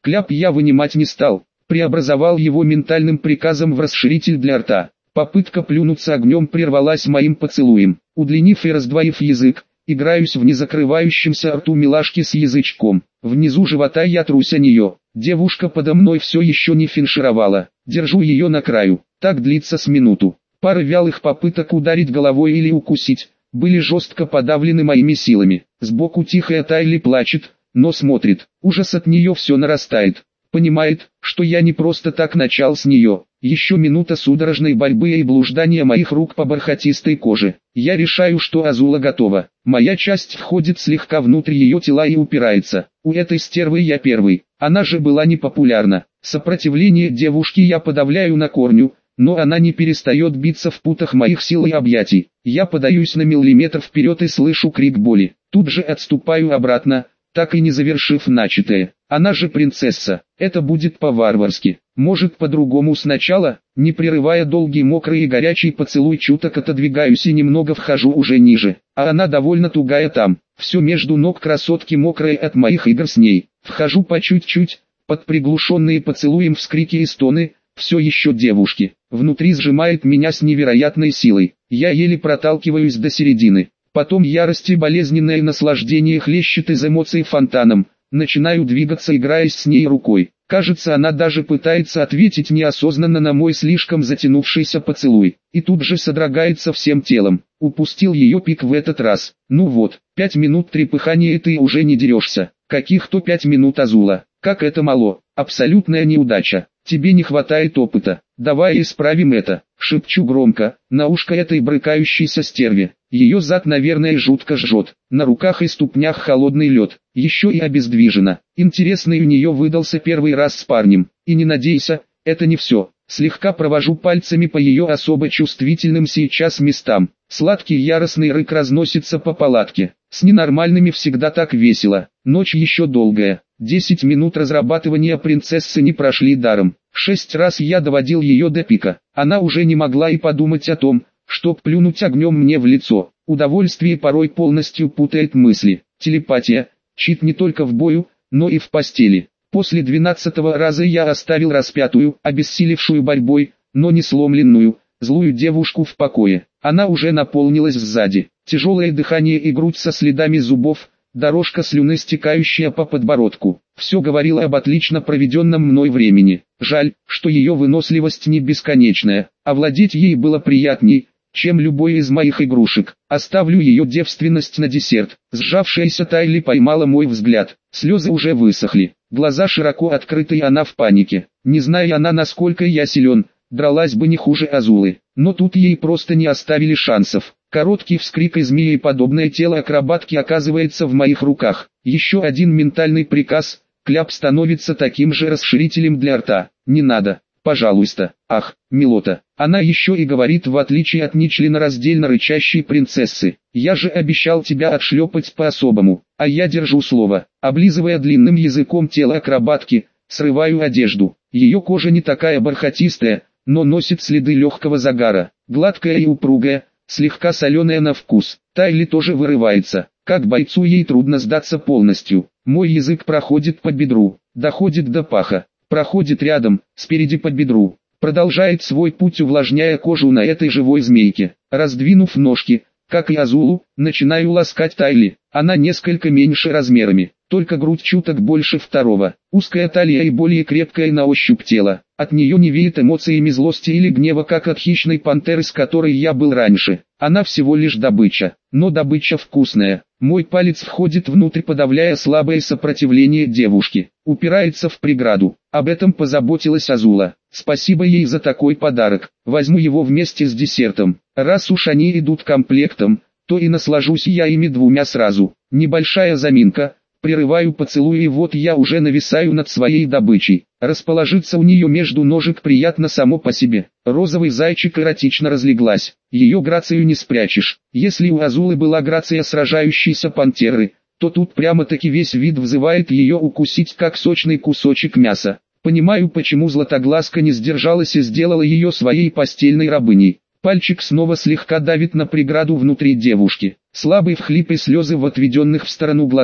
Кляп я вынимать не стал, преобразовал его ментальным приказом в расширитель для рта. Попытка плюнуться огнем прервалась моим поцелуем. Удлинив и раздвоив язык, играюсь в незакрывающемся рту милашки с язычком. Внизу живота я трусь о нее. Девушка подо мной все еще не финишировала. Держу ее на краю. Так длится с минуту. Пара вялых попыток ударить головой или укусить были жестко подавлены моими силами. Сбоку тихая Тайли плачет, но смотрит. Ужас от нее все нарастает. Понимает, что я не просто так начал с нее. Еще минута судорожной борьбы и блуждания моих рук по бархатистой коже. Я решаю, что Азула готова. Моя часть входит слегка внутрь ее тела и упирается. У этой стервы я первый. Она же была непопулярна. Сопротивление девушки я подавляю на корню, но она не перестает биться в путах моих сил и объятий. Я подаюсь на миллиметр вперед и слышу крик боли. Тут же отступаю обратно, так и не завершив начатое. Она же принцесса, это будет по-варварски. Может по-другому сначала, не прерывая долгий мокрый и горячий поцелуй, чуток отодвигаюсь и немного вхожу уже ниже. А она довольно тугая там, все между ног красотки мокрое от моих игр с ней. Вхожу по чуть-чуть, под приглушенные поцелуем вскрики и стоны, все еще девушки. Внутри сжимает меня с невероятной силой. Я еле проталкиваюсь до середины. Потом ярость и болезненное наслаждение хлещет из эмоций фонтаном. Начинаю двигаться, играясь с ней рукой. Кажется, она даже пытается ответить неосознанно на мой слишком затянувшийся поцелуй. И тут же содрогается всем телом. Упустил ее пик в этот раз. Ну вот, пять минут трепыхания и ты уже не дерешься. Каких-то пять минут, Азула. Как это мало. Абсолютная неудача. Тебе не хватает опыта. Давай исправим это. Шепчу громко, на ушко этой брыкающейся стерве. Ее зад, наверное, жутко жжет. На руках и ступнях холодный лед. Еще и обездвижена. Интересный у нее выдался первый раз с парнем. И не надейся, это не все. Слегка провожу пальцами по ее особо чувствительным сейчас местам. Сладкий яростный рык разносится по палатке. С ненормальными всегда так весело. Ночь еще долгая. Десять минут разрабатывания принцессы не прошли даром. Шесть раз я доводил ее до пика. Она уже не могла и подумать о том, чтоб плюнуть огнем мне в лицо. Удовольствие порой полностью путает мысли. Телепатия, чит не только в бою, но и в постели. После двенадцатого раза я оставил распятую, обессилевшую борьбой, но не сломленную, злую девушку в покое. Она уже наполнилась сзади. Тяжелое дыхание и грудь со следами зубов, дорожка слюны, стекающая по подбородку. Все говорило об отлично проведенном мной времени. Жаль, что ее выносливость не бесконечная. Овладеть ей было приятней, чем любой из моих игрушек. Оставлю ее девственность на десерт. Сжавшаяся Тайли поймала мой взгляд. Слезы уже высохли. Глаза широко открыты, и она в панике. Не зная она, насколько я силен, дралась бы не хуже Азулы. Но тут ей просто не оставили шансов. Короткий вскрик и змееподобное тело акробатки оказывается в моих руках. Еще один ментальный приказ. Кляп становится таким же расширителем для рта. Не надо, пожалуйста. Ах, милота. Она еще и говорит, в отличие от нечленораздельно рычащей принцессы. Я же обещал тебя отшлепать по-особому. А я держу слово. Облизывая длинным языком тело акробатки, срываю одежду. Ее кожа не такая бархатистая, но носит следы легкого загара. Гладкая и упругая, слегка соленая на вкус. Тайли тоже вырывается. Как бойцу ей трудно сдаться полностью. Мой язык проходит по бедру, доходит до паха, проходит рядом, спереди по бедру. Продолжает свой путь, увлажняя кожу на этой живой змейке. Раздвинув ножки, как и Азулу, начинаю ласкать Тайли. Она несколько меньше размерами, только грудь чуток больше второго. Узкая талия и более крепкое на ощупь тело. От нее не веет эмоциями злости или гнева, как от хищной пантеры, с которой я был раньше. Она всего лишь добыча, но добыча вкусная. Мой палец входит внутрь, подавляя слабое сопротивление девушки. Упирается в преграду. Об этом позаботилась Азула. Спасибо ей за такой подарок. Возьму его вместе с десертом. Раз уж они идут комплектом, то и наслажусь я ими двумя сразу. Небольшая заминка. Прерываю поцелуй, и вот я уже нависаю над своей добычей. Расположиться у нее между ножек приятно само по себе. Розовый зайчик эротично разлеглась. Ее грацию не спрячешь. Если у Азулы была грация сражающейся пантеры, то тут прямо-таки весь вид вызывает ее укусить, как сочный кусочек мяса. Понимаю, почему Златоглазка не сдержалась и сделала ее своей постельной рабыней. Пальчик снова слегка давит на преграду внутри девушки. Слабый всхлип и слезы в отведенных в сторону глазах.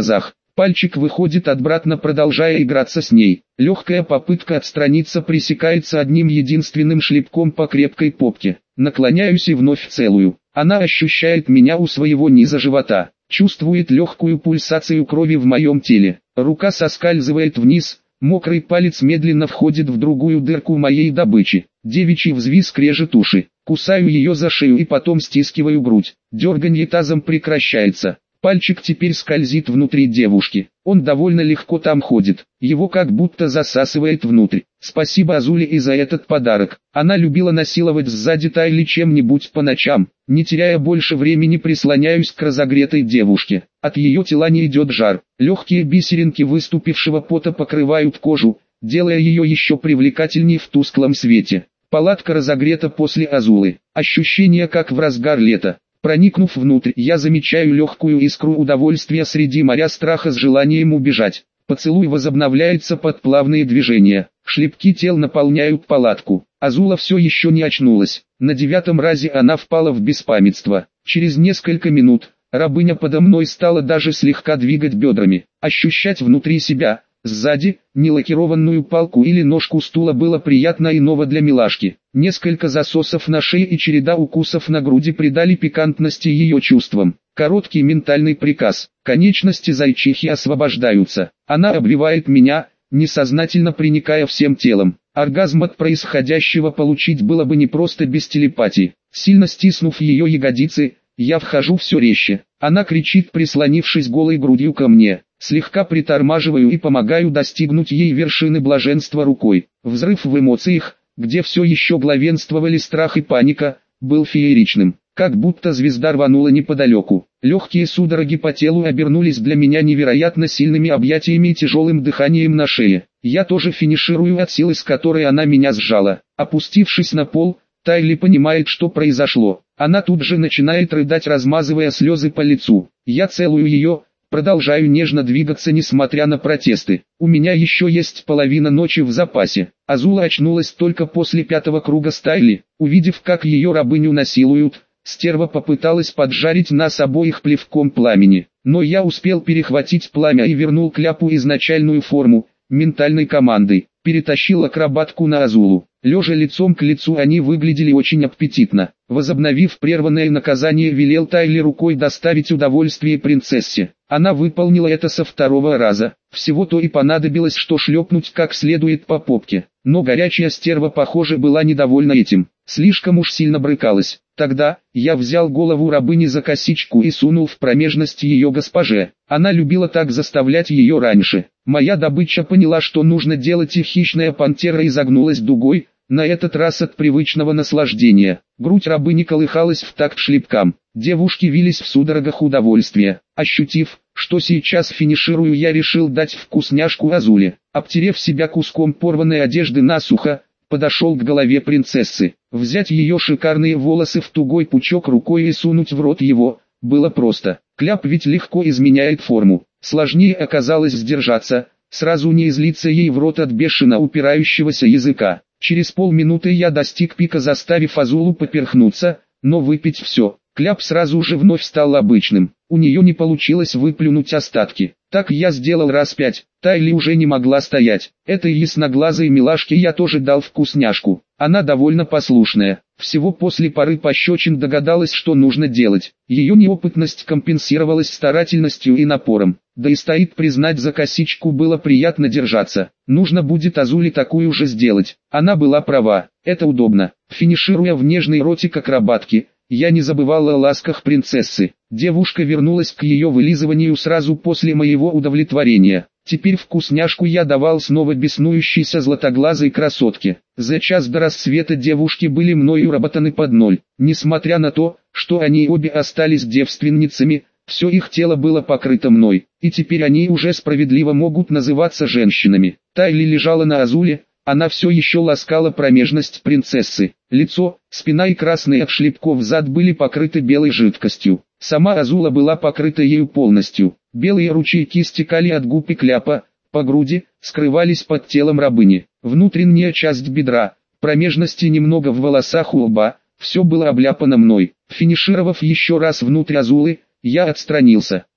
Пальчик выходит обратно, продолжая играться с ней. Легкая попытка отстраниться пресекается одним единственным шлепком по крепкой попке. Наклоняюсь и вновь целую. Она ощущает меня у своего низа живота. Чувствует легкую пульсацию крови в моем теле. Рука соскальзывает вниз. Мокрый палец медленно входит в другую дырку моей добычи. Девичий взвизг режет уши. Кусаю ее за шею и потом стискиваю грудь. Дерганье тазом прекращается. Пальчик теперь скользит внутри девушки. Он довольно легко там ходит. Его как будто засасывает внутрь. Спасибо Азуле и за этот подарок. Она любила насиловать сзади Тайли чем-нибудь по ночам. Не теряя больше времени, прислоняюсь к разогретой девушке. От ее тела не идет жар. Легкие бисеринки выступившего пота покрывают кожу, делая ее еще привлекательней в тусклом свете. Палатка разогрета после Азулы. Ощущение как в разгар лета. Проникнув внутрь, я замечаю легкую искру удовольствия среди моря страха с желанием убежать. Поцелуй возобновляется под плавные движения. Шлепки тел наполняют палатку. Азула все еще не очнулась. На девятом разе она впала в беспамятство. Через несколько минут рабыня подо мной стала даже слегка двигать бедрами. Ощущать внутри себя, сзади, нелакированную палку или ножку стула было приятно и ново для милашки. Несколько засосов на шее и череда укусов на груди придали пикантности ее чувствам. Короткий ментальный приказ. Конечности зайчихи освобождаются. Она обвивает меня, несознательно приникая всем телом. Оргазм от происходящего получить было бы непросто без телепатии. Сильно стиснув ее ягодицы, я вхожу все резче. Она кричит, прислонившись голой грудью ко мне. Слегка притормаживаю и помогаю достигнуть ей вершины блаженства рукой. Взрыв в эмоциях, где все еще главенствовали страх и паника, был фееричным. Как будто звезда рванула неподалеку. Легкие судороги по телу обернулись для меня невероятно сильными объятиями и тяжелым дыханием на шее. Я тоже финиширую от силы, с которой она меня сжала. Опустившись на пол, Тайли понимает, что произошло. Она тут же начинает рыдать, размазывая слезы по лицу. Я целую ее, продолжаю нежно двигаться несмотря на протесты. У меня еще есть половина ночи в запасе. Азула очнулась только после пятого круга с Тайли. Увидев, как ее рабыню насилуют, стерва попыталась поджарить нас обоих плевком пламени. Но я успел перехватить пламя и вернул кляпу изначальную форму, ментальной командой. Перетащил акробатку на Азулу. Лежа лицом к лицу они выглядели очень аппетитно. Возобновив прерванное наказание, велел Тайли рукой доставить удовольствие принцессе. Она выполнила это со второго раза. Всего-то и понадобилось, что шлепнуть как следует по попке. Но горячая стерва, похоже, была недовольна этим. Слишком уж сильно брыкалась. Тогда я взял голову рабыни за косичку и сунул в промежность ее госпоже. Она любила так заставлять ее раньше. Моя добыча поняла, что нужно делать, и хищная пантера изогнулась дугой, на этот раз от привычного наслаждения. Грудь рабыни колыхалась в такт шлепкам. Девушки вились в судорогах удовольствия. Ощутив, что сейчас финиширую, я решил дать вкусняшку Азуле. Обтерев себя куском порванной одежды насухо, подошел к голове принцессы. Взять ее шикарные волосы в тугой пучок рукой и сунуть в рот его, было просто. Кляп ведь легко изменяет форму. Сложнее оказалось сдержаться, сразу не излиться ей в рот от бешено упирающегося языка. Через полминуты я достиг пика, заставив Азулу поперхнуться, но выпить все. Кляп сразу же вновь стал обычным. У нее не получилось выплюнуть остатки. Так я сделал раз пять. Тайли уже не могла стоять. Этой ясноглазой милашке я тоже дал вкусняшку. Она довольно послушная. Всего после пары пощечин догадалась, что нужно делать. Ее неопытность компенсировалась старательностью и напором. Да и стоит признать, за косичку было приятно держаться. Нужно будет Азуле такую же сделать. Она была права. Это удобно. Финишируя в нежный ротик акробатки, я не забывал о ласках принцессы. Девушка вернулась к ее вылизыванию сразу после моего удовлетворения. Теперь вкусняшку я давал снова беснующейся златоглазой красотке. За час до рассвета девушки были мною работаны под ноль. Несмотря на то, что они обе остались девственницами, все их тело было покрыто мной, и теперь они уже справедливо могут называться женщинами. Тайли лежала на Азуле, она все еще ласкала промежность принцессы. Лицо, спина и красные от шлепков зад были покрыты белой жидкостью. Сама Азула была покрыта ею полностью. Белые ручейки стекали от губ и кляпа, по груди, скрывались под телом рабыни. Внутренняя часть бедра, промежности немного в волосах у лба, все было обляпано мной. Финишировав еще раз внутрь Азулы, я отстранился.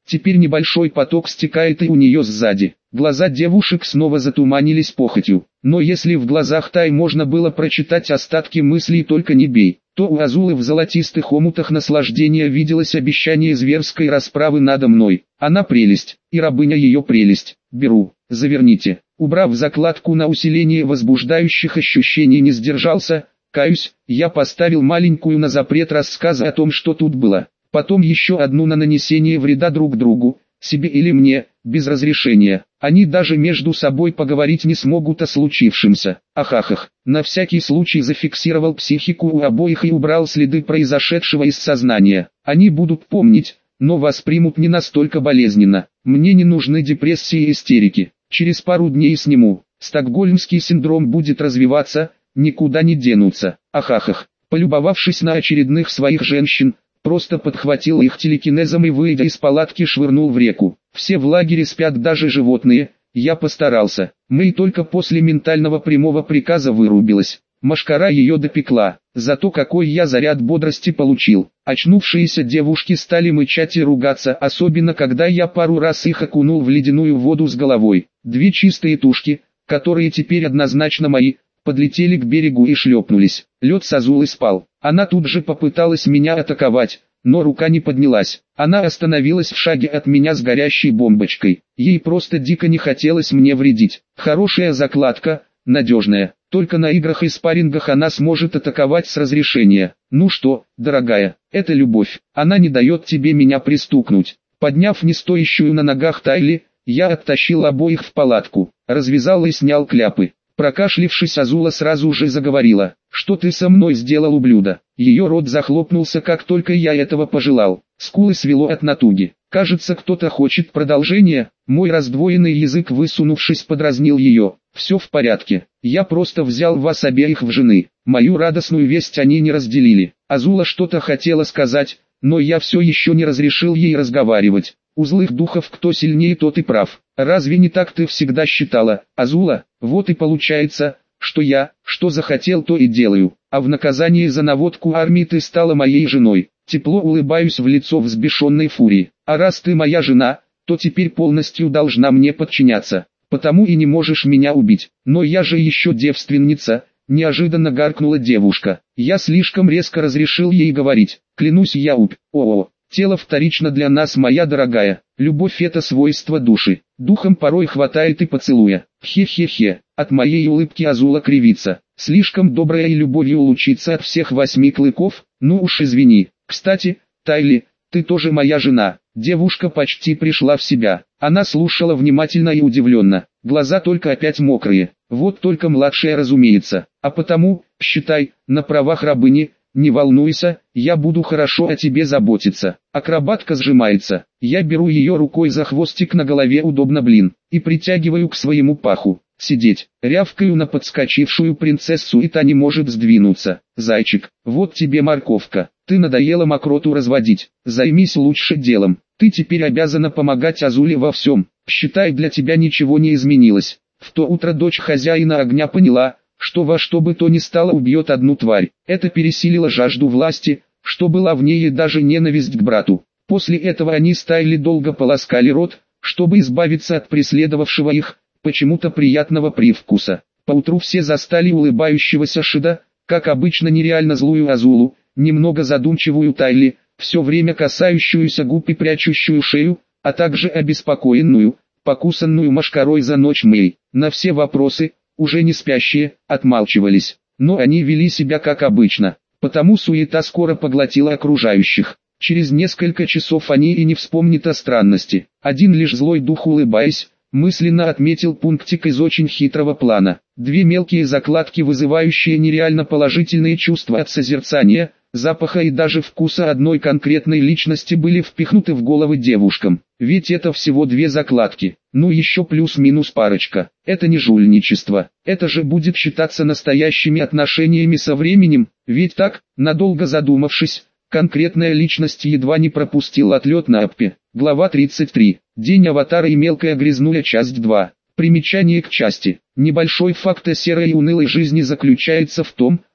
Теперь небольшой поток стекает и у нее сзади. Глаза девушек снова затуманились похотью. Но если в глазах Тай можно было прочитать остатки мыслей «только не бей», то у Азулы в золотистых омутах наслаждения виделось обещание зверской расправы надо мной. Она прелесть, и рабыня ее прелесть. Беру, заверните. Убрав закладку на усиление возбуждающих ощущений, не сдержался. Каюсь, я поставил маленькую на запрет рассказа о том, что тут было. Потом еще одну на нанесение вреда друг другу, себе или мне, без разрешения. Они даже между собой поговорить не смогут о случившемся. Ахахах. На всякий случай зафиксировал психику у обоих и убрал следы произошедшего из сознания. Они будут помнить, но воспримут не настолько болезненно. Мне не нужны депрессии и истерики. Через пару дней сниму. Стокгольмский синдром будет развиваться, никуда не денутся. Ахахах. Полюбовавшись на очередных своих женщин, просто подхватил их телекинезом и, выйдя из палатки, швырнул в реку. Все в лагере спят, даже животные. Я постарался. Мэй только после ментального прямого приказа вырубилась. Машкара ее допекла. Зато какой я заряд бодрости получил. Очнувшиеся девушки стали мычать и ругаться, особенно когда я пару раз их окунул в ледяную воду с головой. Две чистые тушки, которые теперь однозначно мои, подлетели к берегу и шлепнулись. Лед с Азулой спал. Она тут же попыталась меня атаковать, но рука не поднялась. Она остановилась в шаге от меня с горящей бомбочкой. Ей просто дико не хотелось мне вредить. Хорошая закладка, надежная. Только на играх и спаррингах она сможет атаковать с разрешения. Ну что, дорогая, это любовь. Она не дает тебе меня пристукнуть. Подняв не стоящую на ногах Тайли, я оттащил обоих в палатку, развязал и снял кляпы. Прокашлившись, Азула сразу же заговорила. «Что ты со мной сделал, ублюдо?» Ее рот захлопнулся, как только я этого пожелал. Скулы свело от натуги. Кажется, кто-то хочет продолжения. Мой раздвоенный язык, высунувшись, подразнил ее. «Все в порядке. Я просто взял вас обеих в жены». Мою радостную весть они не разделили. Азула что-то хотела сказать, но я все еще не разрешил ей разговаривать. У злых духов кто сильнее, тот и прав. Разве не так ты всегда считала, Азула? Вот и получается, что я, что захотел, то и делаю. А в наказание за наводку армии ты стала моей женой. Тепло улыбаюсь в лицо взбешенной фурии. А раз ты моя жена, то теперь полностью должна мне подчиняться. Потому и не можешь меня убить. Но я же еще девственница. Неожиданно гаркнула девушка. Я слишком резко разрешил ей говорить. Клянусь, я уб. О-о. Тело вторично для нас, моя дорогая. Любовь — это свойство души. Духом порой хватает и поцелуя. Хе-хе-хе. От моей улыбки Азула кривится. Слишком добрая и любовью лучится от всех восьми клыков. Ну уж извини. Кстати, Тайли, ты тоже моя жена. Девушка почти пришла в себя. Она слушала внимательно и удивленно. Глаза только опять мокрые. Вот только младшая, разумеется. А потому, считай, на правах рабыни. Не волнуйся, я буду хорошо о тебе заботиться. Акробатка сжимается. Я беру ее рукой за хвостик на голове, удобно, блин, и притягиваю к своему паху. Сидеть. Рявкаю на подскочившую принцессу, и та не может сдвинуться. Зайчик, вот тебе морковка. Ты надоела мокроту разводить. Займись лучше делом. Ты теперь обязана помогать Азуле во всем. Считай, для тебя ничего не изменилось. В то утро дочь хозяина огня поняла, что во что бы то ни стало убьет одну тварь. Это пересилило жажду власти, что была в ней, и даже ненависть к брату. После этого они с Тайли долго полоскали рот, чтобы избавиться от преследовавшего их, почему-то приятного привкуса. Поутру все застали улыбающегося Шида, как обычно нереально злую Азулу, немного задумчивую Тайли, все время касающуюся губ и прячущую шею, а также обеспокоенную, покусанную мошкарой за ночь Мэй. На все вопросы, уже не спящие, отмалчивались, но они вели себя как обычно, потому суета скоро поглотила окружающих. Через несколько часов они и не вспомнят о странности. Один лишь злой дух, улыбаясь, мысленно отметил пунктик из очень хитрого плана. Две мелкие закладки, вызывающие нереально положительные чувства от созерцания, запаха и даже вкуса одной конкретной личности, были впихнуты в головы девушкам. Ведь это всего две закладки, ну еще плюс-минус парочка. Это не жульничество, это же будет считаться настоящими отношениями со временем, ведь так, надолго задумавшись, конкретная личность едва не пропустила отлет на Аппе. Глава тридцать три. День аватара и мелкая грязнуля, часть два. Примечание к части. Небольшой факт о серой и унылой жизни заключается в том,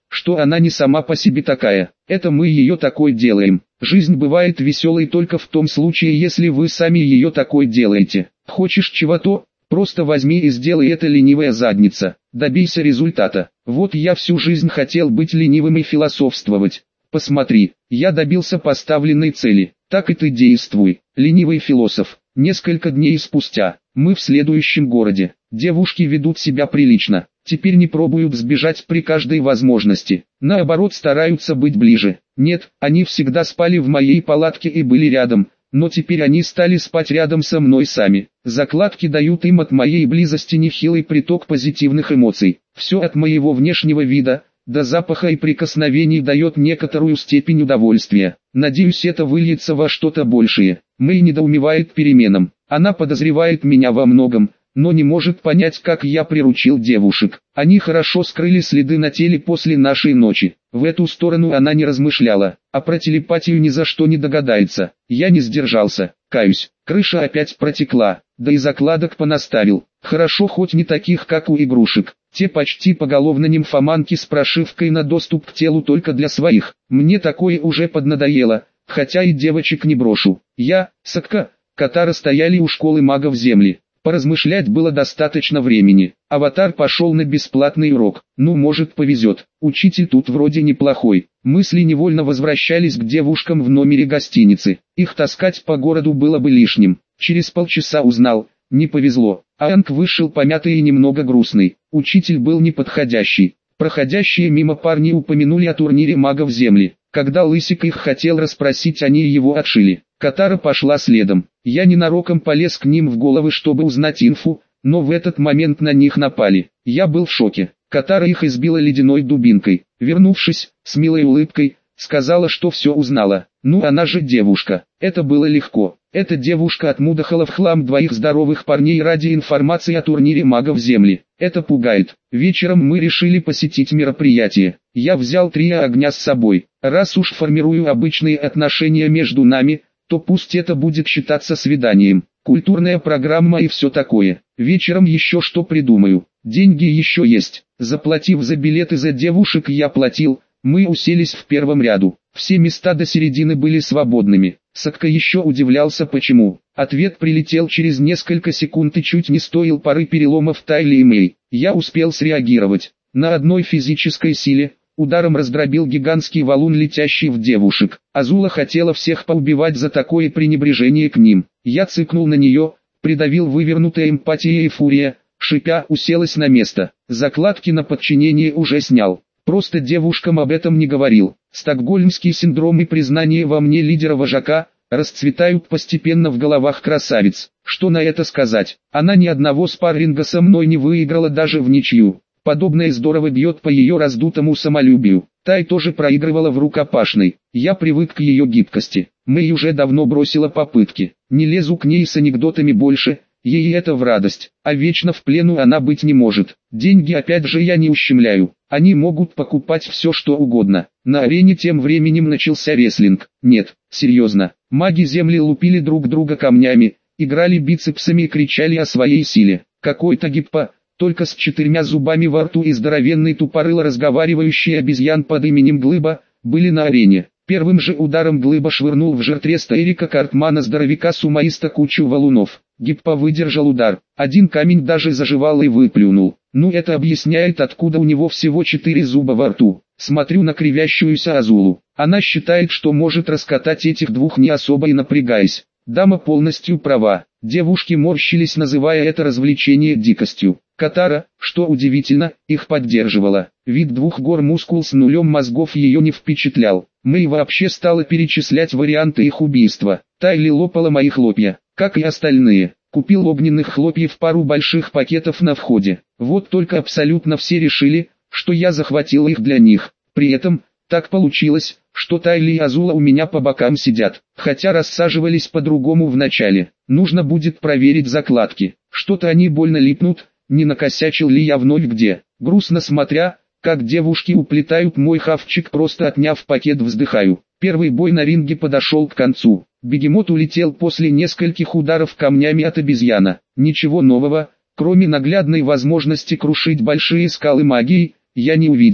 что она не сама по себе такая. Это мы ее такой делаем. Жизнь бывает веселой только в том случае, если вы сами ее такой делаете. Хочешь чего-то? Просто возьми и сделай это, ленивая задница. Добейся результата. Вот я всю жизнь хотел быть ленивым и философствовать. Посмотри, я добился поставленной цели. Так и ты действуй, ленивый философ. Несколько дней спустя, мы в следующем городе. Девушки ведут себя прилично. Теперь не пробуют сбежать при каждой возможности. Наоборот, стараются быть ближе. Нет, они всегда спали в моей палатке и были рядом. Но теперь они стали спать рядом со мной сами. Закладки дают им от моей близости нехилый приток позитивных эмоций. Все от моего внешнего вида до запаха и прикосновений дает некоторую степень удовольствия. Надеюсь, это выльется во что-то большее. Мэй недоумевает переменам. Она подозревает меня во многом, но не может понять, как я приручил девушек. Они хорошо скрыли следы на теле после нашей ночи. В эту сторону она не размышляла, а про телепатию ни за что не догадается. Я не сдержался, каюсь. Крыша опять протекла, да и закладок понаставил. Хорошо, хоть не таких, как у игрушек. Те почти поголовно нимфоманки с прошивкой на доступ к телу только для своих. Мне такое уже поднадоело, хотя и девочек не брошу. Я, Сакка, Катара стояли у школы магов Земли. Поразмышлять было достаточно времени. Аватар пошел на бесплатный урок. Ну, может, повезет. Учитель тут вроде неплохой. Мысли невольно возвращались к девушкам в номере гостиницы. Их таскать по городу было бы лишним. Через полчаса узнал, не повезло. Анг вышел помятый и немного грустный. Учитель был неподходящий. Проходящие мимо парни упомянули о турнире магов Земли. Когда Лысик их хотел расспросить, они его отшили. Катара пошла следом. Я ненароком полез к ним в головы, чтобы узнать инфу, но в этот момент на них напали. Я был в шоке. Катара их избила ледяной дубинкой. Вернувшись, с милой улыбкой, сказала, что все узнала. Ну, она же девушка. Это было легко. Эта девушка отмудохала в хлам двоих здоровых парней ради информации о турнире магов Земли. Это пугает. Вечером мы решили посетить мероприятие. Я взял три огня с собой. Раз уж формирую обычные отношения между нами, то пусть это будет считаться свиданием. Культурная программа и все такое. Вечером еще что придумаю. Деньги еще есть. Заплатив за билеты за девушек, я платил. Мы уселись в первом ряду. Все места до середины были свободными. Сакка еще удивлялся, почему. Ответ прилетел через несколько секунд и чуть не стоил пары переломов Тайли и Мэй. Я успел среагировать. На одной физической силе ударом раздробил гигантский валун, летящий в девушек. Азула хотела всех поубивать за такое пренебрежение к ним. Я цыкнул на нее, придавил вывернутая эмпатия и фурия, шипя, уселась на место. Закладки на подчинение уже снял. Просто девушкам об этом не говорил. Стокгольмский синдром и признание во мне лидера-вожака расцветают постепенно в головах красавиц. Что на это сказать? Она ни одного спарринга со мной не выиграла даже в ничью. Подобное здорово бьет по ее раздутому самолюбию. Тай тоже проигрывала в рукопашной. Я привык к ее гибкости. Мэй уже давно бросила попытки. Не лезу к ней с анекдотами больше. Ей это в радость, а вечно в плену она быть не может. Деньги опять же я не ущемляю. Они могут покупать все что угодно. На арене тем временем начался рестлинг. Нет, серьезно. Маги Земли лупили друг друга камнями, играли бицепсами и кричали о своей силе. Какой-то гиппо, только с четырьмя зубами во рту и здоровенный тупорыло разговаривающий обезьян под именем Глыба, были на арене. Первым же ударом Глыба швырнул в жертвеста Эрика Картмана здоровяка-сумаиста кучу валунов. Гиппо выдержал удар. Один камень даже заживал и выплюнул. Ну, это объясняет, откуда у него всего четыре зуба во рту. Смотрю на кривящуюся Азулу. Она считает, что может раскатать этих двух, не особо и напрягаясь. Дама полностью права. Девушки морщились, называя это развлечение дикостью. Катара, что удивительно, их поддерживала. Вид двух гор мускул с нулем мозгов ее не впечатлял. Мэй вообще стала перечислять варианты их убийства. Тайли лопала мои хлопья, как и остальные. Купил огненных хлопьев пару больших пакетов на входе. Вот только абсолютно все решили, что я захватил их для них. При этом, так получилось, что Тайли и Азула у меня по бокам сидят, хотя рассаживались по-другому в начале. Нужно будет проверить закладки. Что-то они больно липнут, не накосячил ли я вновь где. Грустно смотря, как девушки уплетают мой хавчик, просто отняв пакет, вздыхаю. Первый бой на ринге подошел к концу. Бегемот улетел после нескольких ударов камнями от обезьяна. Ничего нового, кроме наглядной возможности крушить большие скалы магией, я не увидел. Тут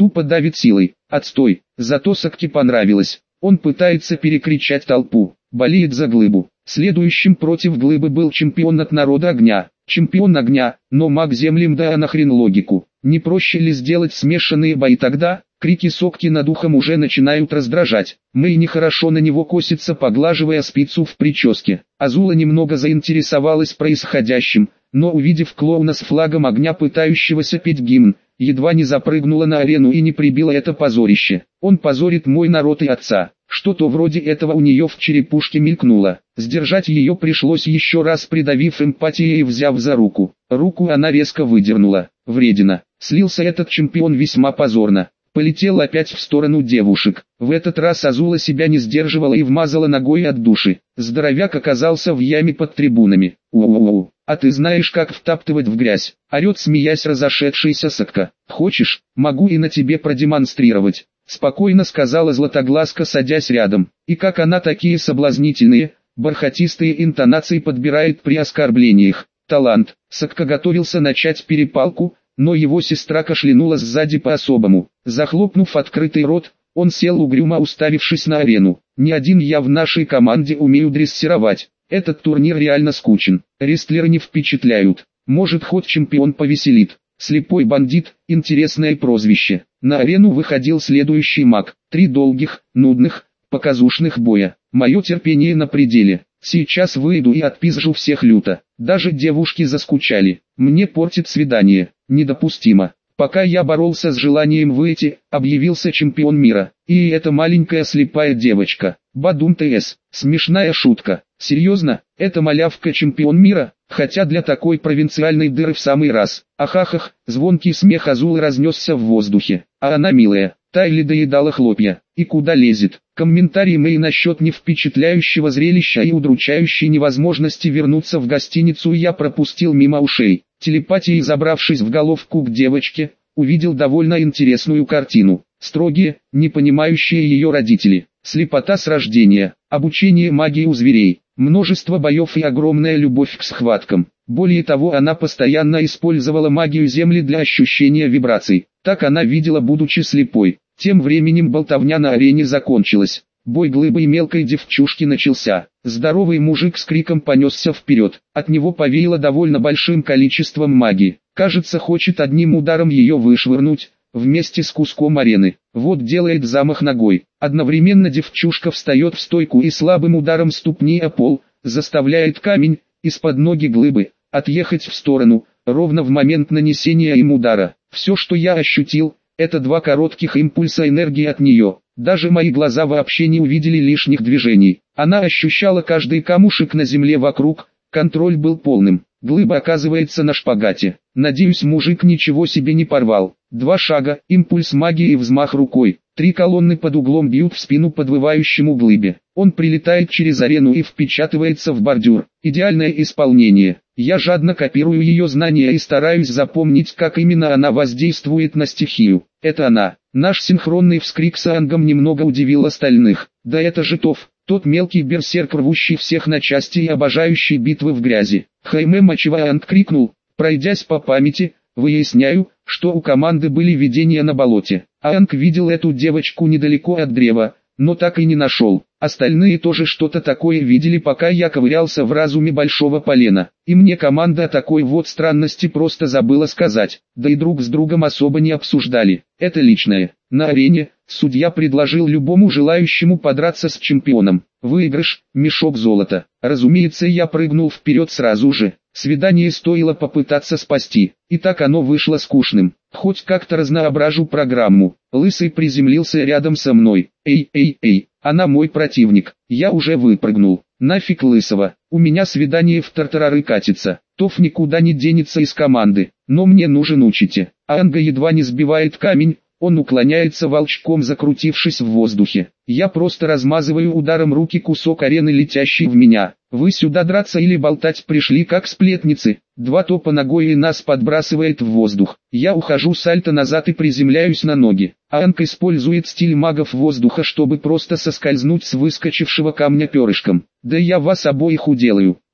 тупо давит силой. Отстой. Зато Сакке понравилось. Он пытается перекричать толпу. Болеет за глыбу. Следующим против глыбы был чемпион от народа огня. Чемпион огня, но маг земли, мда, а нахрен логику. Не проще ли сделать смешанные бои тогда? Крики Сокки над ухом уже начинают раздражать. Мэй нехорошо на него косится, поглаживая спицу в прическе. Азула немного заинтересовалась происходящим, но увидев клоуна с флагом огня, пытающегося петь гимн, едва не запрыгнула на арену и не прибила это позорище. Он позорит мой народ и отца. Что-то вроде этого у нее в черепушке мелькнуло. Сдержать ее пришлось, еще раз придавив эмпатией и взяв за руку. Руку она резко выдернула. Вредина. Слился этот чемпион весьма позорно. Полетел опять в сторону девушек. В этот раз Азула себя не сдерживала и вмазала ногой от души. Здоровяк оказался в яме под трибунами. «У-у-у, а ты знаешь, как втаптывать в грязь?» — орет, смеясь, разошедшийся Сакка. «Хочешь, могу и на тебе продемонстрировать», — спокойно сказала Златоглазка, садясь рядом. И как она такие соблазнительные, бархатистые интонации подбирает при оскорблениях. Талант. Сакка готовился начать перепалку, но его сестра кашлянула сзади по-особому. Захлопнув открытый рот, он сел, угрюмо уставившись на арену. «Ни один я в нашей команде умею дрессировать. Этот турнир реально скучен. Рестлеры не впечатляют. Может, хоть чемпион повеселит». Слепой бандит, интересное прозвище. На арену выходил следующий маг. Три долгих, нудных, показушных боя. Мое терпение на пределе. Сейчас выйду и отпизжу всех люто. Даже девушки заскучали. Мне портит свидание. Недопустимо. Пока я боролся с желанием выйти, объявился чемпион мира. И эта маленькая слепая девочка. Бадум ТС. Смешная шутка. Серьезно, это малявка чемпион мира? Хотя для такой провинциальной дыры в самый раз. Ахахах, звонкий смех Азулы разнесся в воздухе. А она милая. Тайли доедала хлопья. И куда лезет? Комментарий Мэй насчет невпечатляющего зрелища и удручающей невозможности вернуться в гостиницу я пропустил мимо ушей. Телепатией забравшись в головку к девочке, увидел довольно интересную картину. Строгие, не понимающие ее родители. Слепота с рождения. Обучение магии у зверей. Множество боев и огромная любовь к схваткам. Более того, она постоянно использовала магию земли для ощущения вибраций. Так она видела, будучи слепой. Тем временем болтовня на арене закончилась. Бой глыбы и мелкой девчушки начался. Здоровый мужик с криком понесся вперед. От него повеяло довольно большим количеством магии. Кажется, хочет одним ударом ее вышвырнуть, вместе с куском арены. Вот делает замах ногой. Одновременно девчушка встает в стойку и слабым ударом ступни о пол, заставляет камень, из-под ноги глыбы, отъехать в сторону, ровно в момент нанесения им удара. Все, что я ощутил, это два коротких импульса энергии от нее. Даже мои глаза вообще не увидели лишних движений. Она ощущала каждый камушек на земле вокруг, контроль был полным. Глыба оказывается на шпагате. Надеюсь, мужик ничего себе не порвал. Два шага, импульс магии и взмах рукой. Три колонны под углом бьют в спину подвывающему глыбе. Он прилетает через арену и впечатывается в бордюр. Идеальное исполнение. Я жадно копирую ее знания и стараюсь запомнить, как именно она воздействует на стихию. Это она. Наш синхронный вскрик с Ангом немного удивил остальных. Да это же Тоф, тот мелкий берсерк, рвущий всех на части и обожающий битвы в грязи. Хайме мочева, Анг крикнул, пройдясь по памяти. Выясняю, что у команды были видения на болоте. Анг видел эту девочку недалеко от древа, но так и не нашел. Остальные тоже что-то такое видели, пока я ковырялся в разуме большого полена. И мне команда о такой вот странности просто забыла сказать. Да и друг с другом особо не обсуждали. Это личное. На арене судья предложил любому желающему подраться с чемпионом. Выигрыш – мешок золота. Разумеется, я прыгнул вперед сразу же. Свидание стоило попытаться спасти. И так оно вышло скучным. Хоть как-то разноображу программу. Лысый приземлился рядом со мной. Эй, эй, эй, она мой противник. Я уже выпрыгнул. Нафиг Лысого. У меня свидание в тартарары катится. Тоф никуда не денется из команды. Но мне нужен учите. Анга едва не сбивает камень. Он уклоняется волчком, закрутившись в воздухе. Я просто размазываю ударом руки кусок арены, летящий в меня. Вы сюда драться или болтать пришли, как сплетницы? Два топа ногой и нас подбрасывает в воздух. Я ухожу сальто назад и приземляюсь на ноги. Анг использует стиль магов воздуха, чтобы просто соскользнуть с выскочившего камня перышком. Да я вас обоих уделаю. Тоф,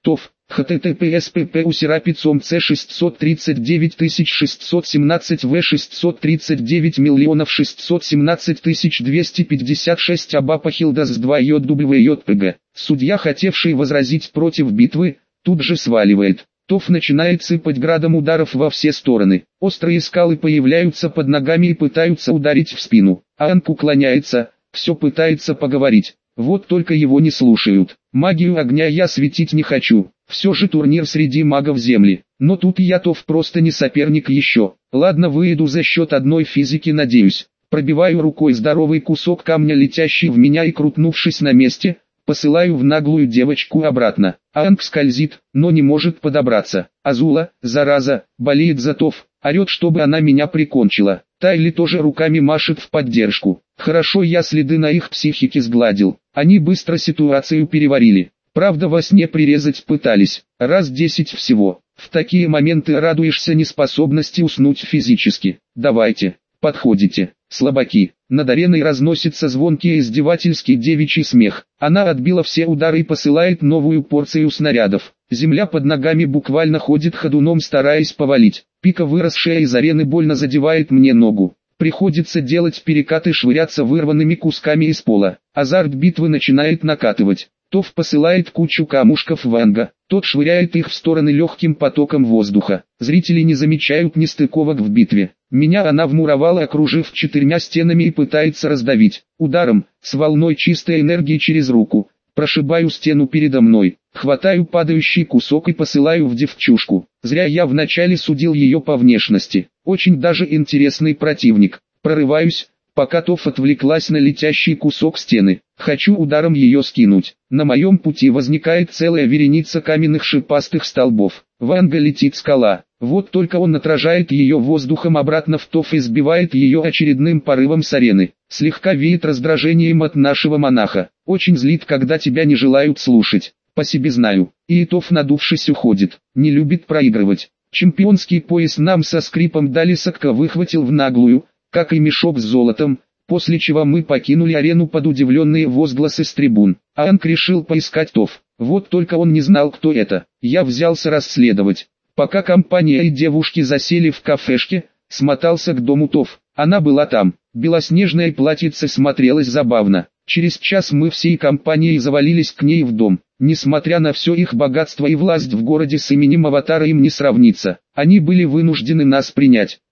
эйч ти ти пи эс пи пи у серапицом С шестьсот тридцать девять тысяч шестьсот семнадцать В шестьсот тридцать девять миллионов шестьсот семнадцать тысяч двести пятьдесят шесть Абапа Хилдас два ЙДВ. Судья, хотевший возразить против битвы, тут же сваливает. ТОВ начинает сыпать градом ударов во все стороны. Острые скалы появляются под ногами и пытаются ударить в спину. Аанг уклоняется, все пытается поговорить. Вот только его не слушают. Магию огня я светить не хочу. Все же турнир среди магов Земли. Но тут я ТОВ просто не соперник еще. Ладно, выйду за счет одной физики, надеюсь. Пробиваю рукой здоровый кусок камня, летящий в меня, и, крутнувшись на месте, посылаю в наглую девочку обратно. Аанг скользит, но не может подобраться. Азула, зараза, болеет за ТОВ, орет, чтобы она меня прикончила. Тайли тоже руками машет в поддержку. Хорошо, я следы на их психике сгладил. Они быстро ситуацию переварили. Правда, во сне прирезать пытались. Раз десять всего. В такие моменты радуешься неспособности уснуть физически. Давайте, подходите, слабаки. Над ареной разносится звонкий издевательский девичий смех. Она отбила все удары и посылает новую порцию снарядов. Земля под ногами буквально ходит ходуном, стараясь повалить. Пика, выросшая из арены, больно задевает мне ногу. Приходится делать перекаты, швыряться вырванными кусками из пола. Азарт битвы начинает накатывать. ТОВ посылает кучу камушков в Аанга. Тот швыряет их в стороны легким потоком воздуха. Зрители не замечают нестыковок в битве. Меня она вмуровала, окружив четырьмя стенами, и пытается раздавить. Ударом, с волной чистой энергии через руку, прошибаю стену передо мной. Хватаю падающий кусок и посылаю в девчушку. Зря я вначале судил ее по внешности. Очень даже интересный противник. Прорываюсь, пока ТОВ отвлеклась на летящий кусок стены. Хочу ударом ее скинуть. На моем пути возникает целая вереница каменных шипастых столбов. В Аанга летит скала. Вот только он отражает ее воздухом обратно в ТОВ и сбивает ее очередным порывом с арены. Слегка веет раздражением от нашего монаха. Очень злит, когда тебя не желают слушать. По себе знаю. И ТОВ, надувшись, уходит. Не любит проигрывать. Чемпионский пояс нам со скрипом дали, Сакка выхватил в наглую, как и мешок с золотом, после чего мы покинули арену под удивленные возгласы с трибун. Аанг решил поискать ТОВ. Вот только он не знал, кто это. Я взялся расследовать. Пока компания и девушки засели в кафешке, смотался к дому ТОВ. Она была там. Белоснежное платьице смотрелось забавно. Через час мы всей компанией завалились к ней в дом. Несмотря на все их богатство и власть в городе, с именем Аватара им не сравнится. Они были вынуждены нас принять.